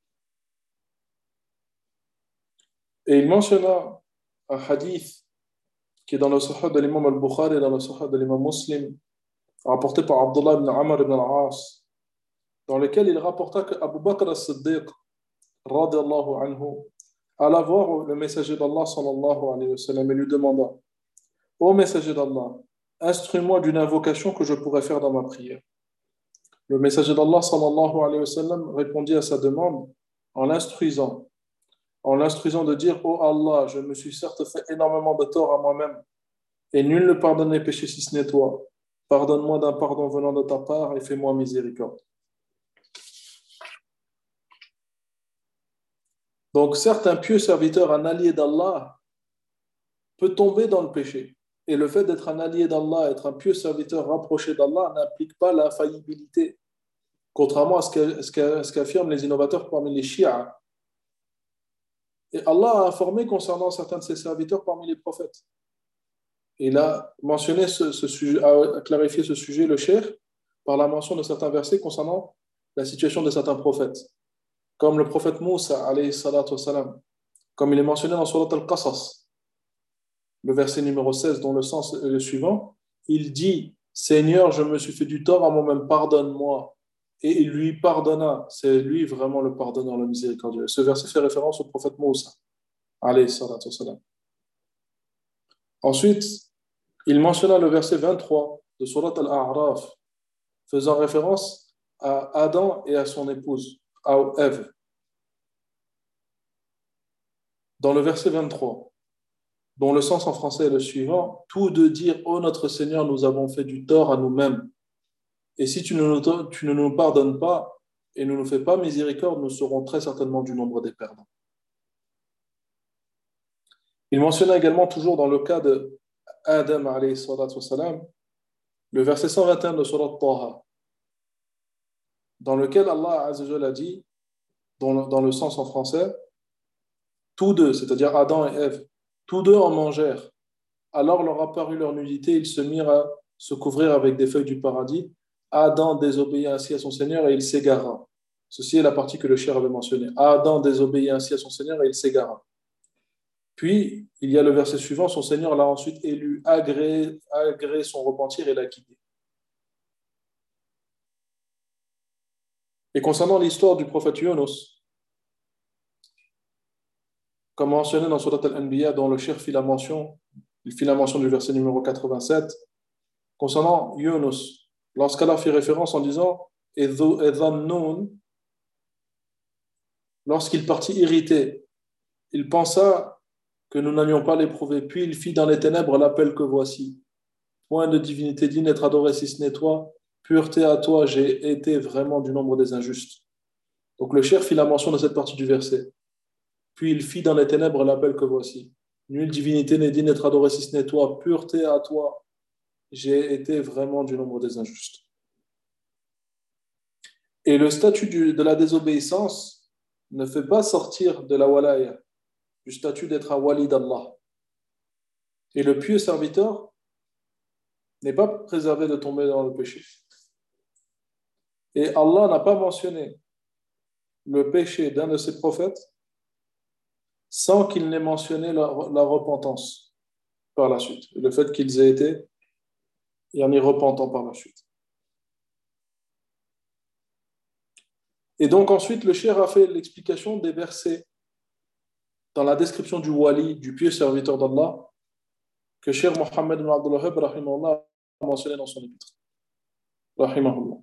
Et il mentionna un hadith qui est dans le Sahih de l'imam al-Bukhari et dans le Sahih de l'imam Muslim, rapporté par Abdullah ibn Amr ibn al-As, dans lequel il rapporta que Abu Bakr as-Siddiq, radiyallahu anhu, alla voir le messager d'Allah sallallahu alayhi wa sallam et lui demanda: Ô messager d'Allah, instruis-moi d'une invocation que je pourrais faire dans ma prière. Le messager d'Allah sallallahu alayhi wa sallam répondit à sa demande en l'instruisant de dire: Ô Allah, je me suis certes fait énormément de tort à moi-même, et nul ne pardonne les péchés si ce n'est toi. Pardonne-moi d'un pardon venant de ta part et fais-moi miséricorde. Donc, certes, un pieux serviteur, un allié d'Allah, peut tomber dans le péché. Et le fait d'être un allié d'Allah, être un pieux serviteur rapproché d'Allah, n'implique pas l'infaillibilité, contrairement à ce qu'affirment les innovateurs parmi les chiites. Et Allah a informé concernant certains de ses serviteurs parmi les prophètes. Il a mentionné ce sujet, a clarifié ce sujet, le cheikh, par la mention de certains versets concernant la situation de certains prophètes, comme le prophète Moussa, alayhi salatu wassalam, comme il est mentionné dans Surat Al-Qasas, le verset numéro 16, dont le sens est le suivant. Il dit: Seigneur, je me suis fait du tort à moi-même, pardonne-moi. Et il lui pardonna. C'est lui vraiment le pardonneur, le miséricordieux. Ce verset fait référence au prophète Moussa, alayhi salatu wassalam. Ensuite, il mentionna le verset 23 de Surat Al-A'raf, faisant référence à Adam et à son épouse, à Ève. Dans le verset 23, dont le sens en français est le suivant: tous deux dire: Ô notre Seigneur, nous avons fait du tort à nous-mêmes. Et si tu ne nous pardonnes pas et ne nous fais pas miséricorde, nous serons très certainement du nombre des perdants. Il mentionna également, toujours dans le cas de Adam, alayhi salatu wassalam, le verset 121 de Surat Taha, dans lequel Allah Azza wa Jalla a dit, dans le sens en français: tous deux, c'est-à-dire Adam et Ève, tous deux en mangèrent. Alors leur apparut leur nudité, ils se mirent à se couvrir avec des feuilles du paradis. Adam désobéit ainsi à son Seigneur et il s'égara. Ceci est la partie que le cheikh avait mentionnée. Adam désobéit ainsi à son Seigneur et il s'égara. Puis, il y a le verset suivant: son Seigneur l'a ensuite élu, agréé son repentir et l'a guidé. Et concernant l'histoire du prophète Yunus, comme mentionné dans Surat Al-Anbiya, dont le cheikh fit la mention du verset numéro 87, concernant Yunus, lorsqu'Allah fit référence en disant Edhannoun, lorsqu'il partit irrité, il pensa que nous n'allions pas l'éprouver, puis il fit dans les ténèbres l'appel que voici: point de divinité digne d'être adorée si ce n'est toi, pureté à toi, j'ai été vraiment du nombre des injustes. Donc le cheikh fit la mention de cette partie du verset. Puis il fit dans les ténèbres l'appel que voici: nulle divinité n'est digne d'être adorée si ce n'est toi, pureté à toi, j'ai été vraiment du nombre des injustes. Et le statut de la désobéissance ne fait pas sortir de la walaya, du statut d'être un wali d'Allah. Et le pieux serviteur n'est pas préservé de tomber dans le péché. Et Allah n'a pas mentionné le péché d'un de ses prophètes sans qu'il n'ait mentionné la repentance par la suite. Le fait qu'ils aient été repentants par la suite. Et donc ensuite, le cheikh a fait l'explication des versets dans la description du wali, du pieux serviteur d'Allah, que Cheikh Mohammed ibn Abdul Wahhab rahimahullah a mentionné dans son épître. Rahimahullah.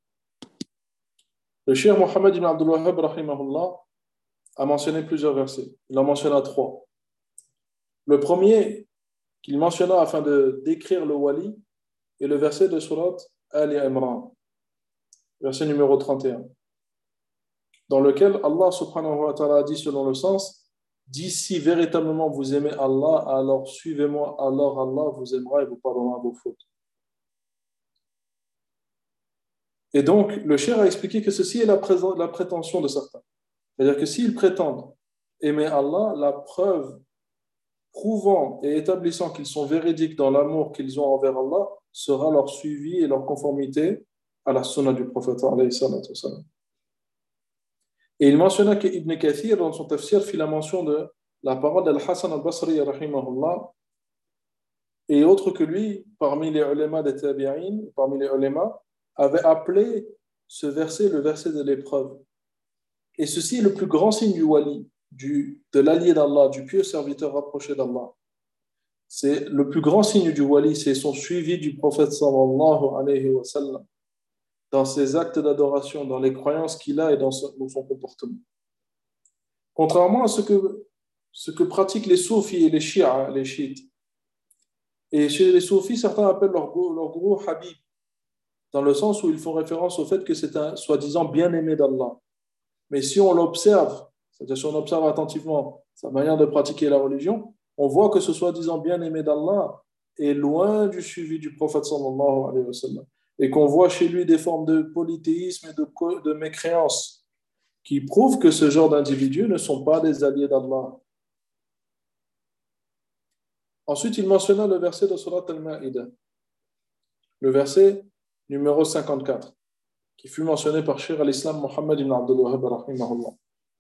Le Cheikh Mohammed ibn Abdul Wahhab rahimahullah a mentionné plusieurs versets. Il en mentionna 3. Le premier qu'il mentionna afin de décrire le wali est le verset de Surat Al-Imran, verset numéro 31, dans lequel Allah subhanahu wa ta'ala dit selon le sens: dis si véritablement vous aimez Allah, alors suivez-moi, alors Allah vous aimera et vous pardonnera vos fautes. Et donc, le cheikh a expliqué que ceci est la prétention de certains. C'est-à-dire que s'ils prétendent aimer Allah, la preuve prouvant et établissant qu'ils sont véridiques dans l'amour qu'ils ont envers Allah sera leur suivi et leur conformité à la sunna du prophète alayhi salatu wassalam. Et il mentionna que Ibn Kathir, dans son tafsir, fit la mention de la parole d'Al-Hassan al-Basri, rahimahullah, et autres que lui, parmi les ulémas des tabi'in, parmi les ulémas, avaient appelé ce verset le verset de l'épreuve. Et ceci est le plus grand signe du wali, de l'allié d'Allah, du pieux serviteur rapproché d'Allah. C'est le plus grand signe du wali, c'est son suivi du prophète sallallahu alayhi wa sallam, dans ses actes d'adoration, dans les croyances qu'il a et dans son comportement. Contrairement à ce que pratiquent les soufis et les chiites. Et chez les soufis, certains appellent leur gourou Habib, dans le sens où ils font référence au fait que c'est un soi-disant bien-aimé d'Allah. Mais si on l'observe, c'est-à-dire si on observe attentivement sa manière de pratiquer la religion, on voit que ce soi-disant bien-aimé d'Allah est loin du suivi du prophète sallallahu alayhi wa sallam, et qu'on voit chez lui des formes de polythéisme et de mécréance qui prouvent que ce genre d'individus ne sont pas des alliés d'Allah. Ensuite, il mentionna le verset de Surat Al-Ma'idah, le verset numéro 54, qui fut mentionné par Cheikh al-Islam Mohammed ibn Abdul Wahhab rahimahullah,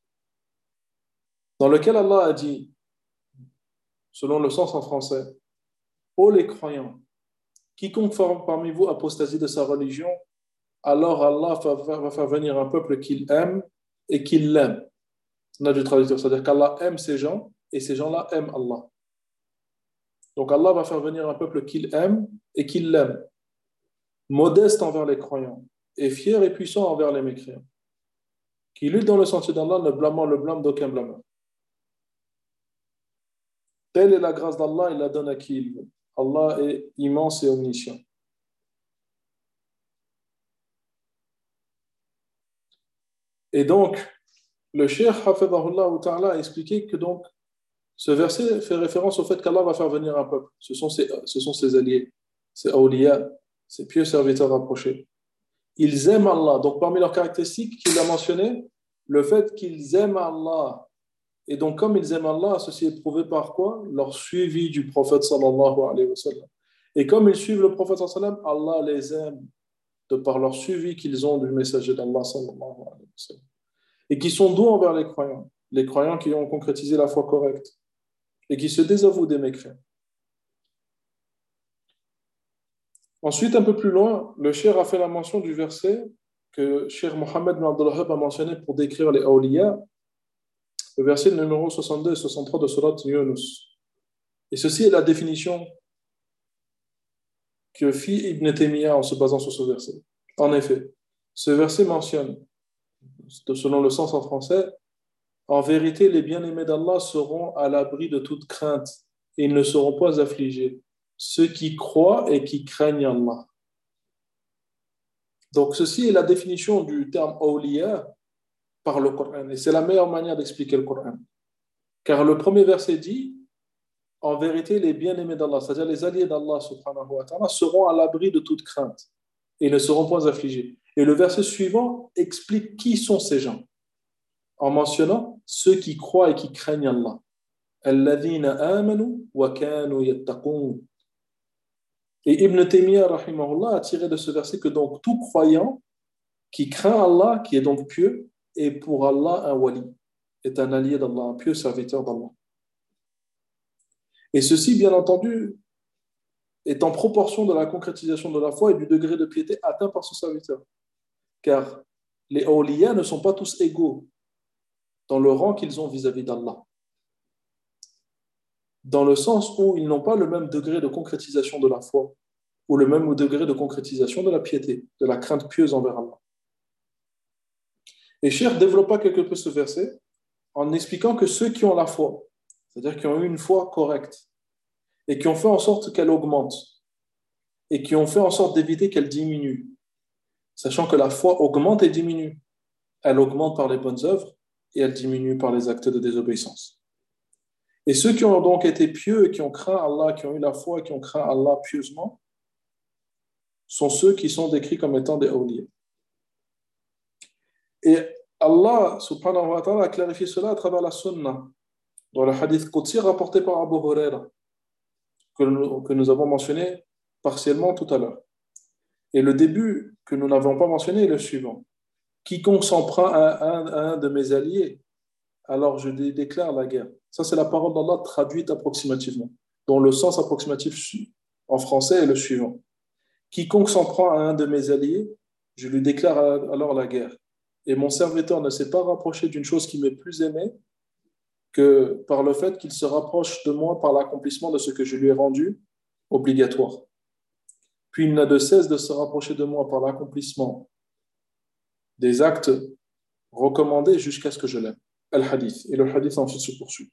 dans lequel Allah a dit, selon le sens en français: ô les croyants, quiconque parmi vous apostasie de sa religion, alors Allah va faire venir un peuple qu'il aime et qu'il l'aime. On a du traducteur, c'est-à-dire qu'Allah aime ces gens et ces gens-là aiment Allah. Donc Allah va faire venir un peuple qu'il aime et qu'il l'aime, modeste envers les croyants et fier et puissant envers les mécréants, qui lutte dans le sentier d'Allah, ne blâmant le blâme d'aucun blâmeur. Telle est la grâce d'Allah, il la donne à qui il veut. Allah est immense et omniscient. Et donc, le cheikh hafidhahullah ta'ala a expliqué que donc ce verset fait référence au fait qu'Allah va faire venir un peuple. Ce sont ses alliés, ses awliya, ses pieux serviteurs rapprochés. Ils aiment Allah. Donc, parmi leurs caractéristiques qu'il a mentionné, le fait qu'ils aiment Allah. Et donc, comme ils aiment Allah, ceci est prouvé par quoi? Leur suivi du prophète sallallahu alayhi wa sallam. Et comme ils suivent le prophète sallallahu alayhi wa sallam, Allah les aime de par leur suivi qu'ils ont du messager d'Allah sallallahu alayhi wa sallam. Et qui sont doux envers les croyants qui ont concrétisé la foi correcte et qui se désavouent des mécréants. Ensuite, un peu plus loin, le cheikh a fait la mention du verset que Cheikh Mohammed ibn Abdul Wahhab a mentionné pour décrire les awliya, le verset numéro 62 et 63 de Surat Yunus. Et ceci est la définition que fit Ibn Taymiyyah en se basant sur ce verset. En effet, ce verset mentionne, selon le sens en français, en vérité, les bien-aimés d'Allah seront à l'abri de toute crainte et ils ne seront pas affligés, ceux qui croient et qui craignent Allah. Donc, ceci est la définition du terme awliya par le Coran. Et c'est la meilleure manière d'expliquer le Coran. Car le premier verset dit, en vérité, les bien-aimés d'Allah, c'est-à-dire les alliés d'Allah subhanahu wa ta'ala, seront à l'abri de toute crainte et ne seront pas affligés. Et le verset suivant explique qui sont ces gens, en mentionnant ceux qui croient et qui craignent Allah. Alladhina amanu wa kanu yattaqun. Et Ibn Taymiyyah, rahimahullah, a tiré de ce verset que donc tout croyant qui craint Allah, qui est donc pieux, est pour Allah un wali, est un allié d'Allah, un pieux serviteur d'Allah. Et ceci, bien entendu, est en proportion de la concrétisation de la foi et du degré de piété atteint par ce serviteur. Car les awliya ne sont pas tous égaux dans le rang qu'ils ont vis-à-vis d'Allah, dans le sens où ils n'ont pas le même degré de concrétisation de la foi ou le même degré de concrétisation de la piété, de la crainte pieuse envers Allah. Et Cheikh développa quelque peu ce verset en expliquant que ceux qui ont la foi, c'est-à-dire qui ont eu une foi correcte et qui ont fait en sorte qu'elle augmente et qui ont fait en sorte d'éviter qu'elle diminue, sachant que la foi augmente et diminue. Elle augmente par les bonnes œuvres et elle diminue par les actes de désobéissance. Et ceux qui ont donc été pieux et qui ont craint Allah, qui ont eu la foi et qui ont craint Allah pieusement, sont ceux qui sont décrits comme étant des awliya. Et Allah, subhanahu wa ta'ala, a clarifié cela à travers la sunna, dans le hadith Qudsi rapporté par Abu Huraira, que nous avons mentionné partiellement tout à l'heure. Et le début que nous n'avons pas mentionné est le suivant. Quiconque s'en prend à un de mes alliés, alors je déclare la guerre. Ça, c'est la parole d'Allah traduite approximativement, dont le sens approximatif en français est le suivant. Quiconque s'en prend à un de mes alliés, je lui déclare alors la guerre. Et mon serviteur ne s'est pas rapproché d'une chose qui m'est plus aimée que par le fait qu'il se rapproche de moi par l'accomplissement de ce que je lui ai rendu obligatoire. Puis il n'a de cesse de se rapprocher de moi par l'accomplissement des actes recommandés jusqu'à ce que je l'aime. Al-Hadith. Et le hadith ensuite se poursuit.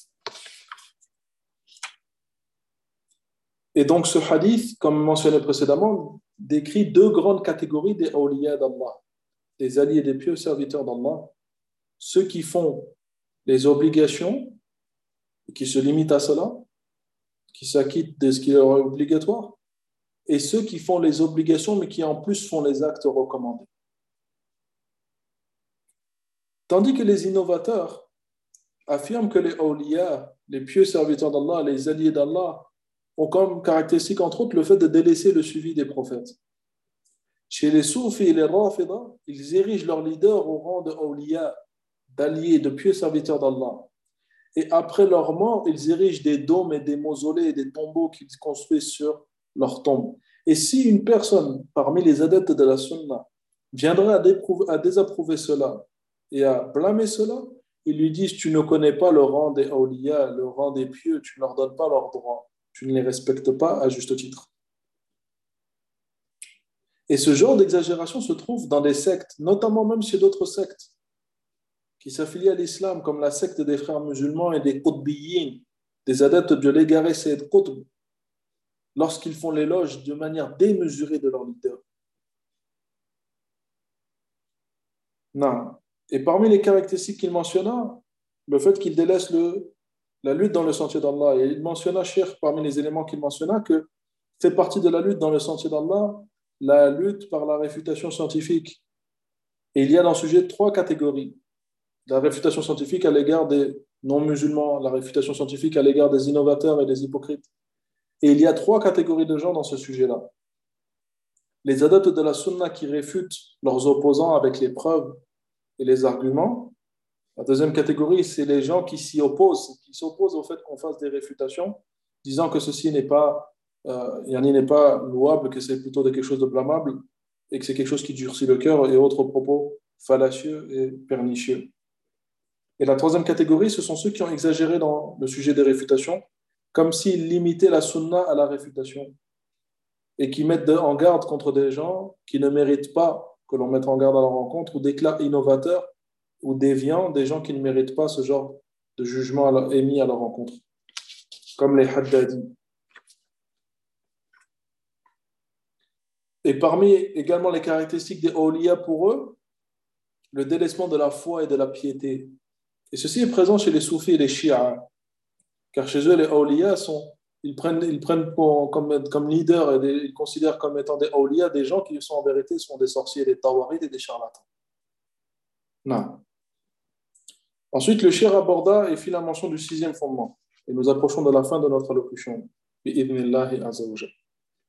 Et donc ce hadith, comme mentionné précédemment, décrit deux grandes catégories des awliya d'Allah, des alliés des pieux serviteurs d'Allah, ceux qui font les obligations, qui se limitent à cela, qui s'acquittent de ce qui leur est obligatoire, et ceux qui font les obligations, mais qui en plus font les actes recommandés. Tandis que les innovateurs affirment que les awliya, les pieux serviteurs d'Allah, les alliés d'Allah, ont comme caractéristique, entre autres, le fait de délaisser le suivi des prophètes. Chez les soufis et les rafida, ils érigent leurs leaders au rang de awliya, d'alliés, de pieux serviteurs d'Allah. Et après leur mort, ils érigent des dômes et des mausolées et des tombeaux qu'ils construisent sur leur tombe. Et si une personne parmi les adeptes de la sunna viendrait à désapprouver cela et à blâmer cela, ils lui disent: tu ne connais pas le rang des awliya, le rang des pieux, tu ne leur donnes pas leurs droits, tu ne les respectes pas à juste titre. Et ce genre d'exagération se trouve dans des sectes, notamment même chez d'autres sectes qui s'affilient à l'islam, comme la secte des frères musulmans et des Qutbiyyin, des adeptes de l'égaré Sayyid Qutb, lorsqu'ils font l'éloge de manière démesurée de leur leader. Non. Et parmi les caractéristiques qu'il mentionna, le fait qu'il délaisse la lutte dans le sentier d'Allah. Et il mentionna, Cheikh, parmi les éléments qu'il mentionna, que fait partie de la lutte dans le sentier d'Allah, la lutte par la réfutation scientifique. Et il y a dans ce sujet trois catégories. La réfutation scientifique à l'égard des non-musulmans, la réfutation scientifique à l'égard des innovateurs et des hypocrites. Et il y a trois catégories de gens dans ce sujet-là. Les adeptes de la sunna qui réfutent leurs opposants avec les preuves et les arguments. La deuxième catégorie, c'est les gens qui s'y opposent, qui s'opposent au fait qu'on fasse des réfutations, disant que ceci n'est pas louable, que c'est plutôt quelque chose de blâmable et que c'est quelque chose qui durcit le cœur, et autres propos fallacieux et pernicieux. Et la troisième catégorie, ce sont ceux qui ont exagéré dans le sujet des réfutations, comme s'ils limitaient la sunna à la réfutation, et qui mettent en garde contre des gens qui ne méritent pas que l'on mette en garde à leur rencontre, ou déclarent innovateurs ou déviants des gens qui ne méritent pas ce genre de jugement émis à leur rencontre, comme les Haddadi. Et parmi également les caractéristiques des awliya pour eux, le délaissement de la foi et de la piété. Et ceci est présent chez les soufis et les chiites, car chez eux, les awliya comme leader et ils considèrent comme étant des awliya des gens qui sont en vérité sont des sorciers, des tawarid et des charlatans. Non. Ensuite, le shir aborda et fit la mention du sixième fondement. Et nous approchons de la fin de notre allocution. Bi'idhnillahi azza wa jalla.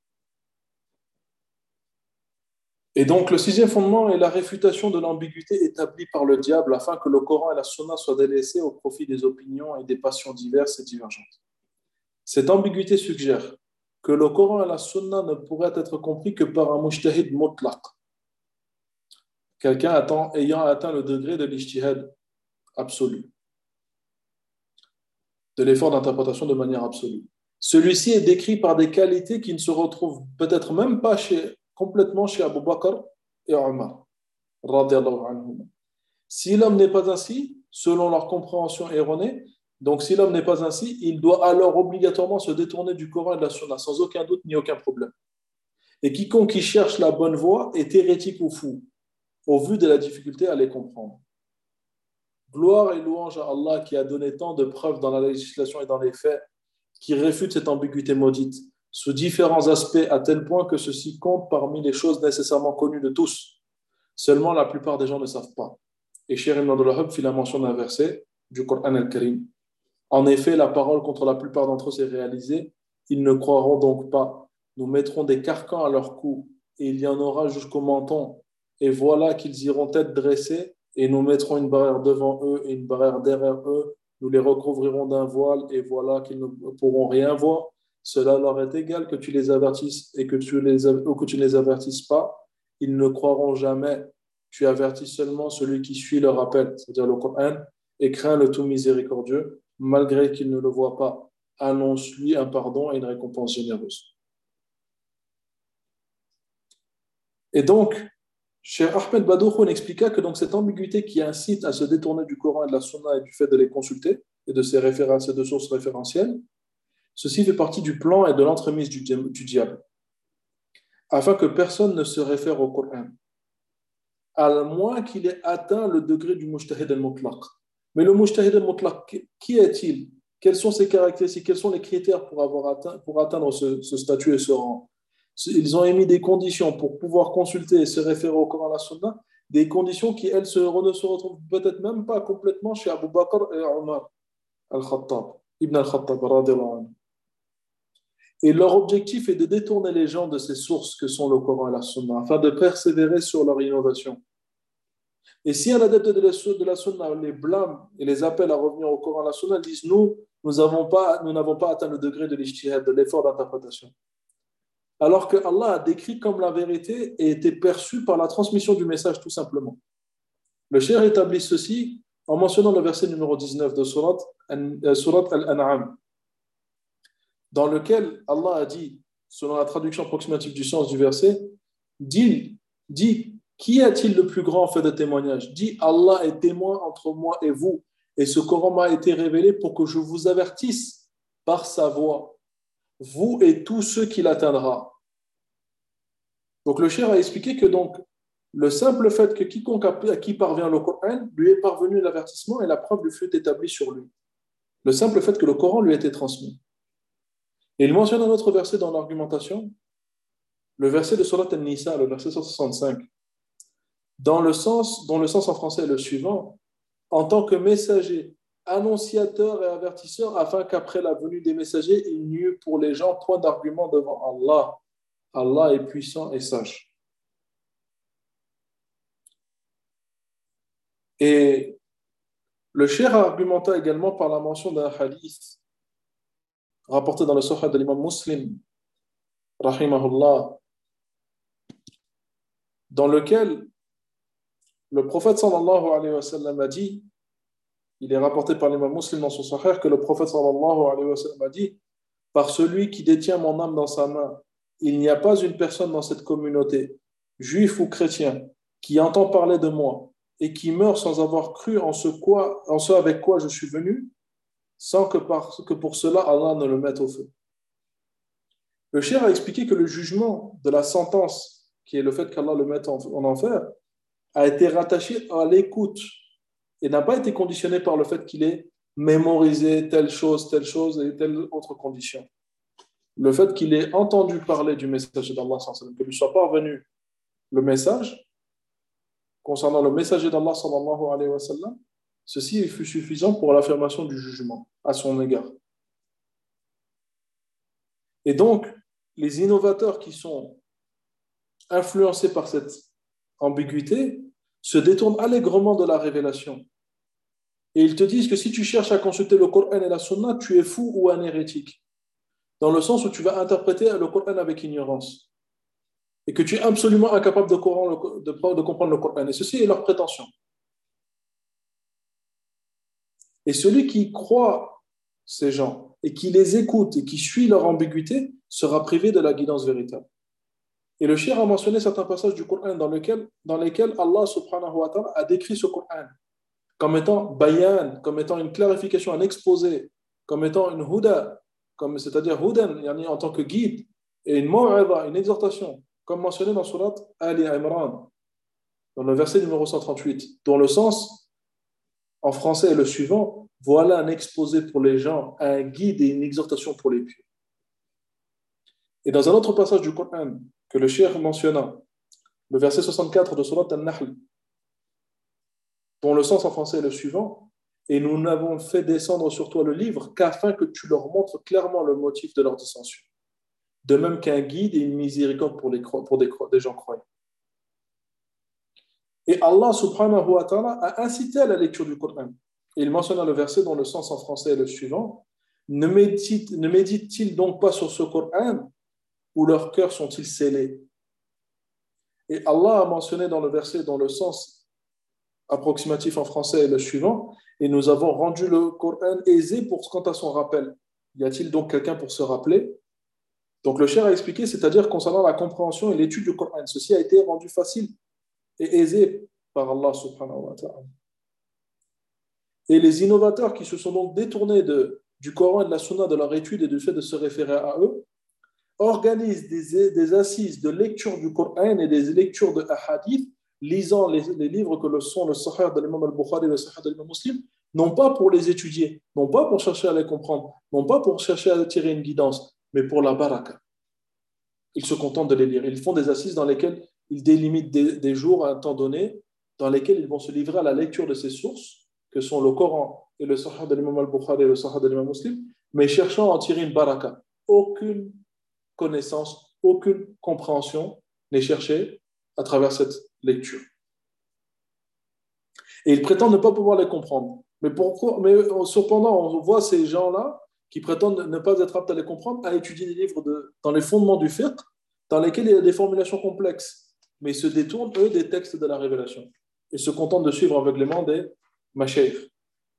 Et donc, le sixième fondement est la réfutation de l'ambiguïté établie par le diable afin que le Coran et la Sunna soient délaissés au profit des opinions et des passions diverses et divergentes. Cette ambiguïté suggère que le Coran et la Sunna ne pourraient être compris que par un mujtahid mutlaq, quelqu'un ayant atteint le degré de l'ijtihad absolu, de l'effort d'interprétation de manière absolue. Celui-ci est décrit par des qualités qui ne se retrouvent peut-être même pas complètement chez Abu Bakr et Omar, radiyallahu anhum. Si l'homme n'est pas ainsi, selon leur compréhension erronée, donc si l'homme n'est pas ainsi, il doit alors obligatoirement se détourner du Coran et de la Sunna, sans aucun doute ni aucun problème. Et quiconque qui cherche la bonne voie est hérétique ou fou, au vu de la difficulté à les comprendre. Gloire et louange à Allah qui a donné tant de preuves dans la législation et dans les faits, qui réfutent cette ambiguïté maudite, sous différents aspects, à tel point que ceci compte parmi les choses nécessairement connues de tous. Seulement, la plupart des gens ne savent pas. Et Cheikh Ibn Abdul Wahhab fit la mention d'un verset du Coran al-Karim. En effet, la parole contre la plupart d'entre eux s'est réalisée. Ils ne croiront donc pas. Nous mettrons des carcans à leur cou, et il y en aura jusqu'au menton. Et voilà qu'ils iront tête dressée, et nous mettrons une barrière devant eux et une barrière derrière eux. Nous les recouvrirons d'un voile, et voilà qu'ils ne pourront rien voir. Cela leur est égal que tu les avertisses ou que tu ne les avertisses pas. Ils ne croiront jamais. Tu avertis seulement celui qui suit leur appel, c'est-à-dire le Coran, et craint le tout miséricordieux, malgré qu'il ne le voit pas. Annonce-lui un pardon et une récompense généreuse. Et donc, Cheikh Ahmed Badouchoun expliqua que donc cette ambiguïté qui incite à se détourner du Coran et de la Sunna et du fait de les consulter et de ces références et de sources référentielles, ceci fait partie du plan et de l'entremise du diable, afin que personne ne se réfère au Coran, à moins qu'il ait atteint le degré du mujtahid al-mutlaq. Mais le mujtahid al-mutlaq, qui est-il? Quelles sont ses caractéristiques? Quels sont les critères pour atteindre ce statut et ce rang? Ils ont émis des conditions pour pouvoir consulter et se référer au Coran et à la Sunna, des conditions qui, elles, ne se retrouvent peut-être même pas complètement chez Abu Bakr et Omar al-Khattab, Ibn al-Khattab, radiyallahu anhu. Et leur objectif est de détourner les gens de ces sources que sont le Coran et la Sunna, afin de persévérer sur leur innovation. Et si un adepte de la Sunna les blâme et les appelle à revenir au Coran et à la Sunna, ils disent nous n'avons pas atteint le degré de l'ijtihad, de l'effort d'interprétation. Alors que Allah a décrit comme la vérité et était perçue par la transmission du message tout simplement. Le cheikh établit ceci en mentionnant le verset numéro 19 de Surat Al-An'am, dans lequel Allah a dit, selon la traduction approximative du sens du verset, dis, qui est-il le plus grand en fait de témoignage? Dis, Allah est témoin entre moi et vous, et ce Coran m'a été révélé pour que je vous avertisse par sa voix, vous et tous ceux qui l'atteindra. Donc le cheikh a expliqué que donc, le simple fait que quiconque à qui parvient le Coran lui est parvenu l'avertissement et la preuve du fut établie sur lui. Le simple fait que le Coran lui a été transmis. Et il mentionne un autre verset dans l'argumentation, le verset de Surat An-Nisa, le verset 165, dont le sens en français est le suivant: en tant que messager, annonciateur et avertisseur, afin qu'après la venue des messagers, il n'y eût pour les gens point d'argument devant Allah. Allah est puissant et sage. Et le cheikh argumenta également par la mention d'un hadith rapporté dans le Sahih de l'imam Muslim, rahimahullah, dans lequel le prophète sallallahu alayhi wa sallam a dit, il est rapporté par l'imam Muslim dans son Sahih, que le prophète sallallahu alayhi wa sallam a dit: par celui qui détient mon âme dans sa main, il n'y a pas une personne dans cette communauté, juif ou chrétien, qui entend parler de moi et qui meurt sans avoir cru en ce avec quoi je suis venu, sans que pour cela Allah ne le mette au feu. Le cheikh a expliqué que le jugement de la sentence, qui est le fait qu'Allah le mette en enfer, a été rattaché à l'écoute et n'a pas été conditionné par le fait qu'il ait mémorisé telle chose et telle autre condition. le fait qu'il ait entendu parler du messager d'Allah, que lui soit parvenu le message concernant le messager d'Allah, sallallahu alayhi wa sallam, ceci fut suffisant pour l'affirmation du jugement à son égard. Et donc, les innovateurs qui sont influencés par cette ambiguïté se détournent allègrement de la révélation. Et ils te disent que si tu cherches à consulter le Coran et la Sunna, tu es fou ou un hérétique. Dans le sens où tu vas interpréter le Coran avec ignorance. Et que tu es absolument incapable de comprendre le Coran. Et ceci est leur prétention. Et celui qui croit ces gens et qui les écoute et qui suit leur ambiguïté sera privé de la guidance véritable. Et le cheikh a mentionné certains passages du Coran dans lesquels Allah subhanahu wa ta'ala a décrit ce Coran comme étant bayan, comme étant une clarification, un exposé, comme étant une huda, c'est-à-dire hudan, en tant que guide, et une maw'idha, une exhortation, comme mentionné dans Surat Ali Imran, dans le verset numéro 138, dont le sens en français est le suivant: voilà un exposé pour les gens, un guide et une exhortation pour les pieux. Et dans un autre passage du Coran que le cheikh mentionna, le verset 64 de Surat An-Nahl, dont le sens en français est le suivant: et nous n'avons fait descendre sur toi le livre qu'afin que tu leur montres clairement le motif de leur dissension, de même qu'un guide et une miséricorde pour des gens croyants. Et Allah subhanahu wa ta'ala a incité à la lecture du Coran. Et il mentionne le verset dont le sens en français est le suivant: ne méditent-ils donc pas sur ce Coran, où leurs cœurs sont-ils scellés? Et Allah a mentionné dans le verset dont le sens approximatif en français est le suivant: et nous avons rendu le Coran aisé quant à son rappel. Y a-t-il donc quelqu'un pour se rappeler? Donc le cheikh a expliqué, c'est-à-dire concernant la compréhension et l'étude du Coran, ceci a été rendu facile et aisé par Allah subhanahu wa ta'ala. Et les innovateurs qui se sont donc détournés du Coran et de la Sunna, de leur étude et du fait de se référer à eux, organisent des assises de lecture du Coran et des lectures de hadith, lisant les livres que sont le Sahih de l'imam al-Bukhari et le Sahih de l'imam Muslim, non pas pour les étudier, non pas pour chercher à les comprendre, non pas pour chercher à tirer une guidance, mais pour la baraka. Ils se contentent de les lire. Ils font des assises dans lesquelles ils délimitent des jours à un temps donné, dans lesquels ils vont se livrer à la lecture de ces sources, que sont le Coran et le Sahih de l'imam al-Bukhari et le Sahih de l'imam Muslim, mais cherchant à en tirer une baraka. Aucune connaissance, aucune compréhension n'est cherchée à travers cette lecture. Et ils prétendent ne pas pouvoir les comprendre. Mais cependant, on voit ces gens-là qui prétendent ne pas être aptes à les comprendre, à étudier des livres dans les fondements du fiqh, dans lesquels il y a des formulations complexes, mais ils se détournent, eux, des textes de la révélation et se contentent de suivre aveuglément des mashaykh.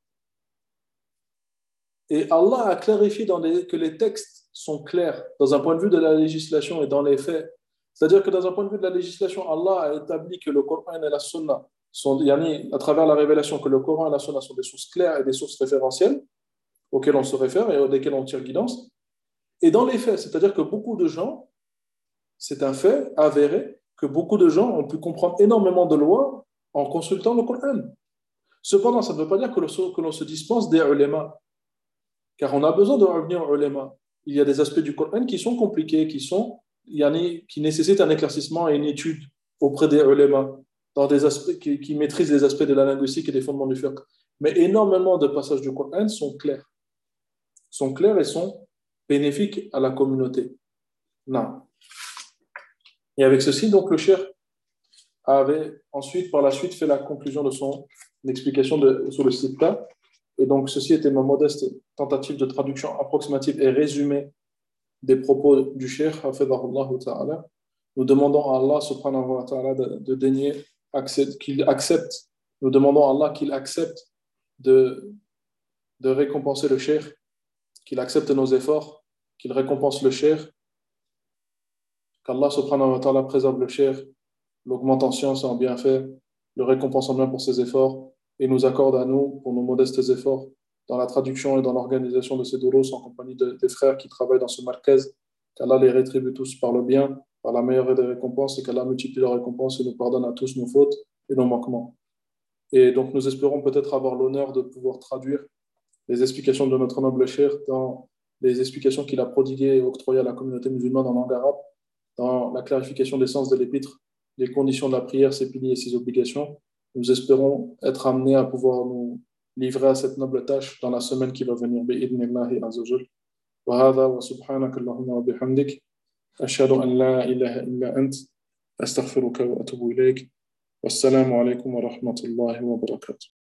Et Allah a clarifié que les textes sont clairs dans un point de vue de la législation et dans les faits. C'est-à-dire que dans un point de vue de la législation, Allah a établi que le Coran et la Sunna sont, à travers la révélation, que le Coran et la Sunna sont des sources claires et des sources référentielles auxquelles on se réfère et desquelles on tire guidance. Et dans les faits, c'est-à-dire que beaucoup de gens, c'est un fait avéré, que beaucoup de gens ont pu comprendre énormément de lois en consultant le Coran. Cependant, ça ne veut pas dire que l'on se dispense des ulémas, car on a besoin de revenir aux ulémas. Il y a des aspects du Coran qui sont compliqués, qui nécessitent un éclaircissement et une étude auprès des ulémas, dans des aspects qui maîtrisent les aspects de la linguistique et des fondements du fiqh. Mais énormément de passages du Coran sont clairs et sont bénéfiques à la communauté. Non. Et avec ceci, donc, le cheikh avait ensuite, par la suite, fait la conclusion de son explication sur le sita. Et donc, ceci était ma modeste tentative de traduction approximative et résumée des propos du cheikh, hafidhahullah ta'ala. Nous demandons à Allah subhanahu wa ta'ala de daigner qu'il accepte, nous demandons à Allah qu'il accepte de récompenser le cheikh, qu'il accepte nos efforts, qu'il récompense le cheikh, qu'Allah subhanahu wa ta'ala préserve le cheikh, l'augmente en science et en bienfait, le récompense en bien pour ses efforts et nous accorde à nous, pour nos modestes efforts, dans la traduction et dans l'organisation de ces douros en compagnie des frères qui travaillent dans ce marquez, qu'Allah les rétribue tous par le bien, par la meilleure des récompenses et qu'Allah multiplie leurs récompenses et nous pardonne à tous nos fautes et nos manquements. Et donc nous espérons peut-être avoir l'honneur de pouvoir traduire les explications de notre noble cheikh dans les explications qu'il a prodiguées et octroyées à la communauté musulmane en langue arabe, dans la clarification des sens de l'épître, les conditions de la prière, ses piliers et ses obligations. Nous espérons être amenés à pouvoir nous livrer à cette noble tâche dans la semaine qui va venir. Bi'idhnillahi azza wa jal. Wa hadha wa subhanaka Allahumma wa bihamdik. Ashhadu an la ilaha illa ant. Astaghfiruka wa atubu ilayk. Wassalamu alaikum wa rahmatullahi wa barakatuh.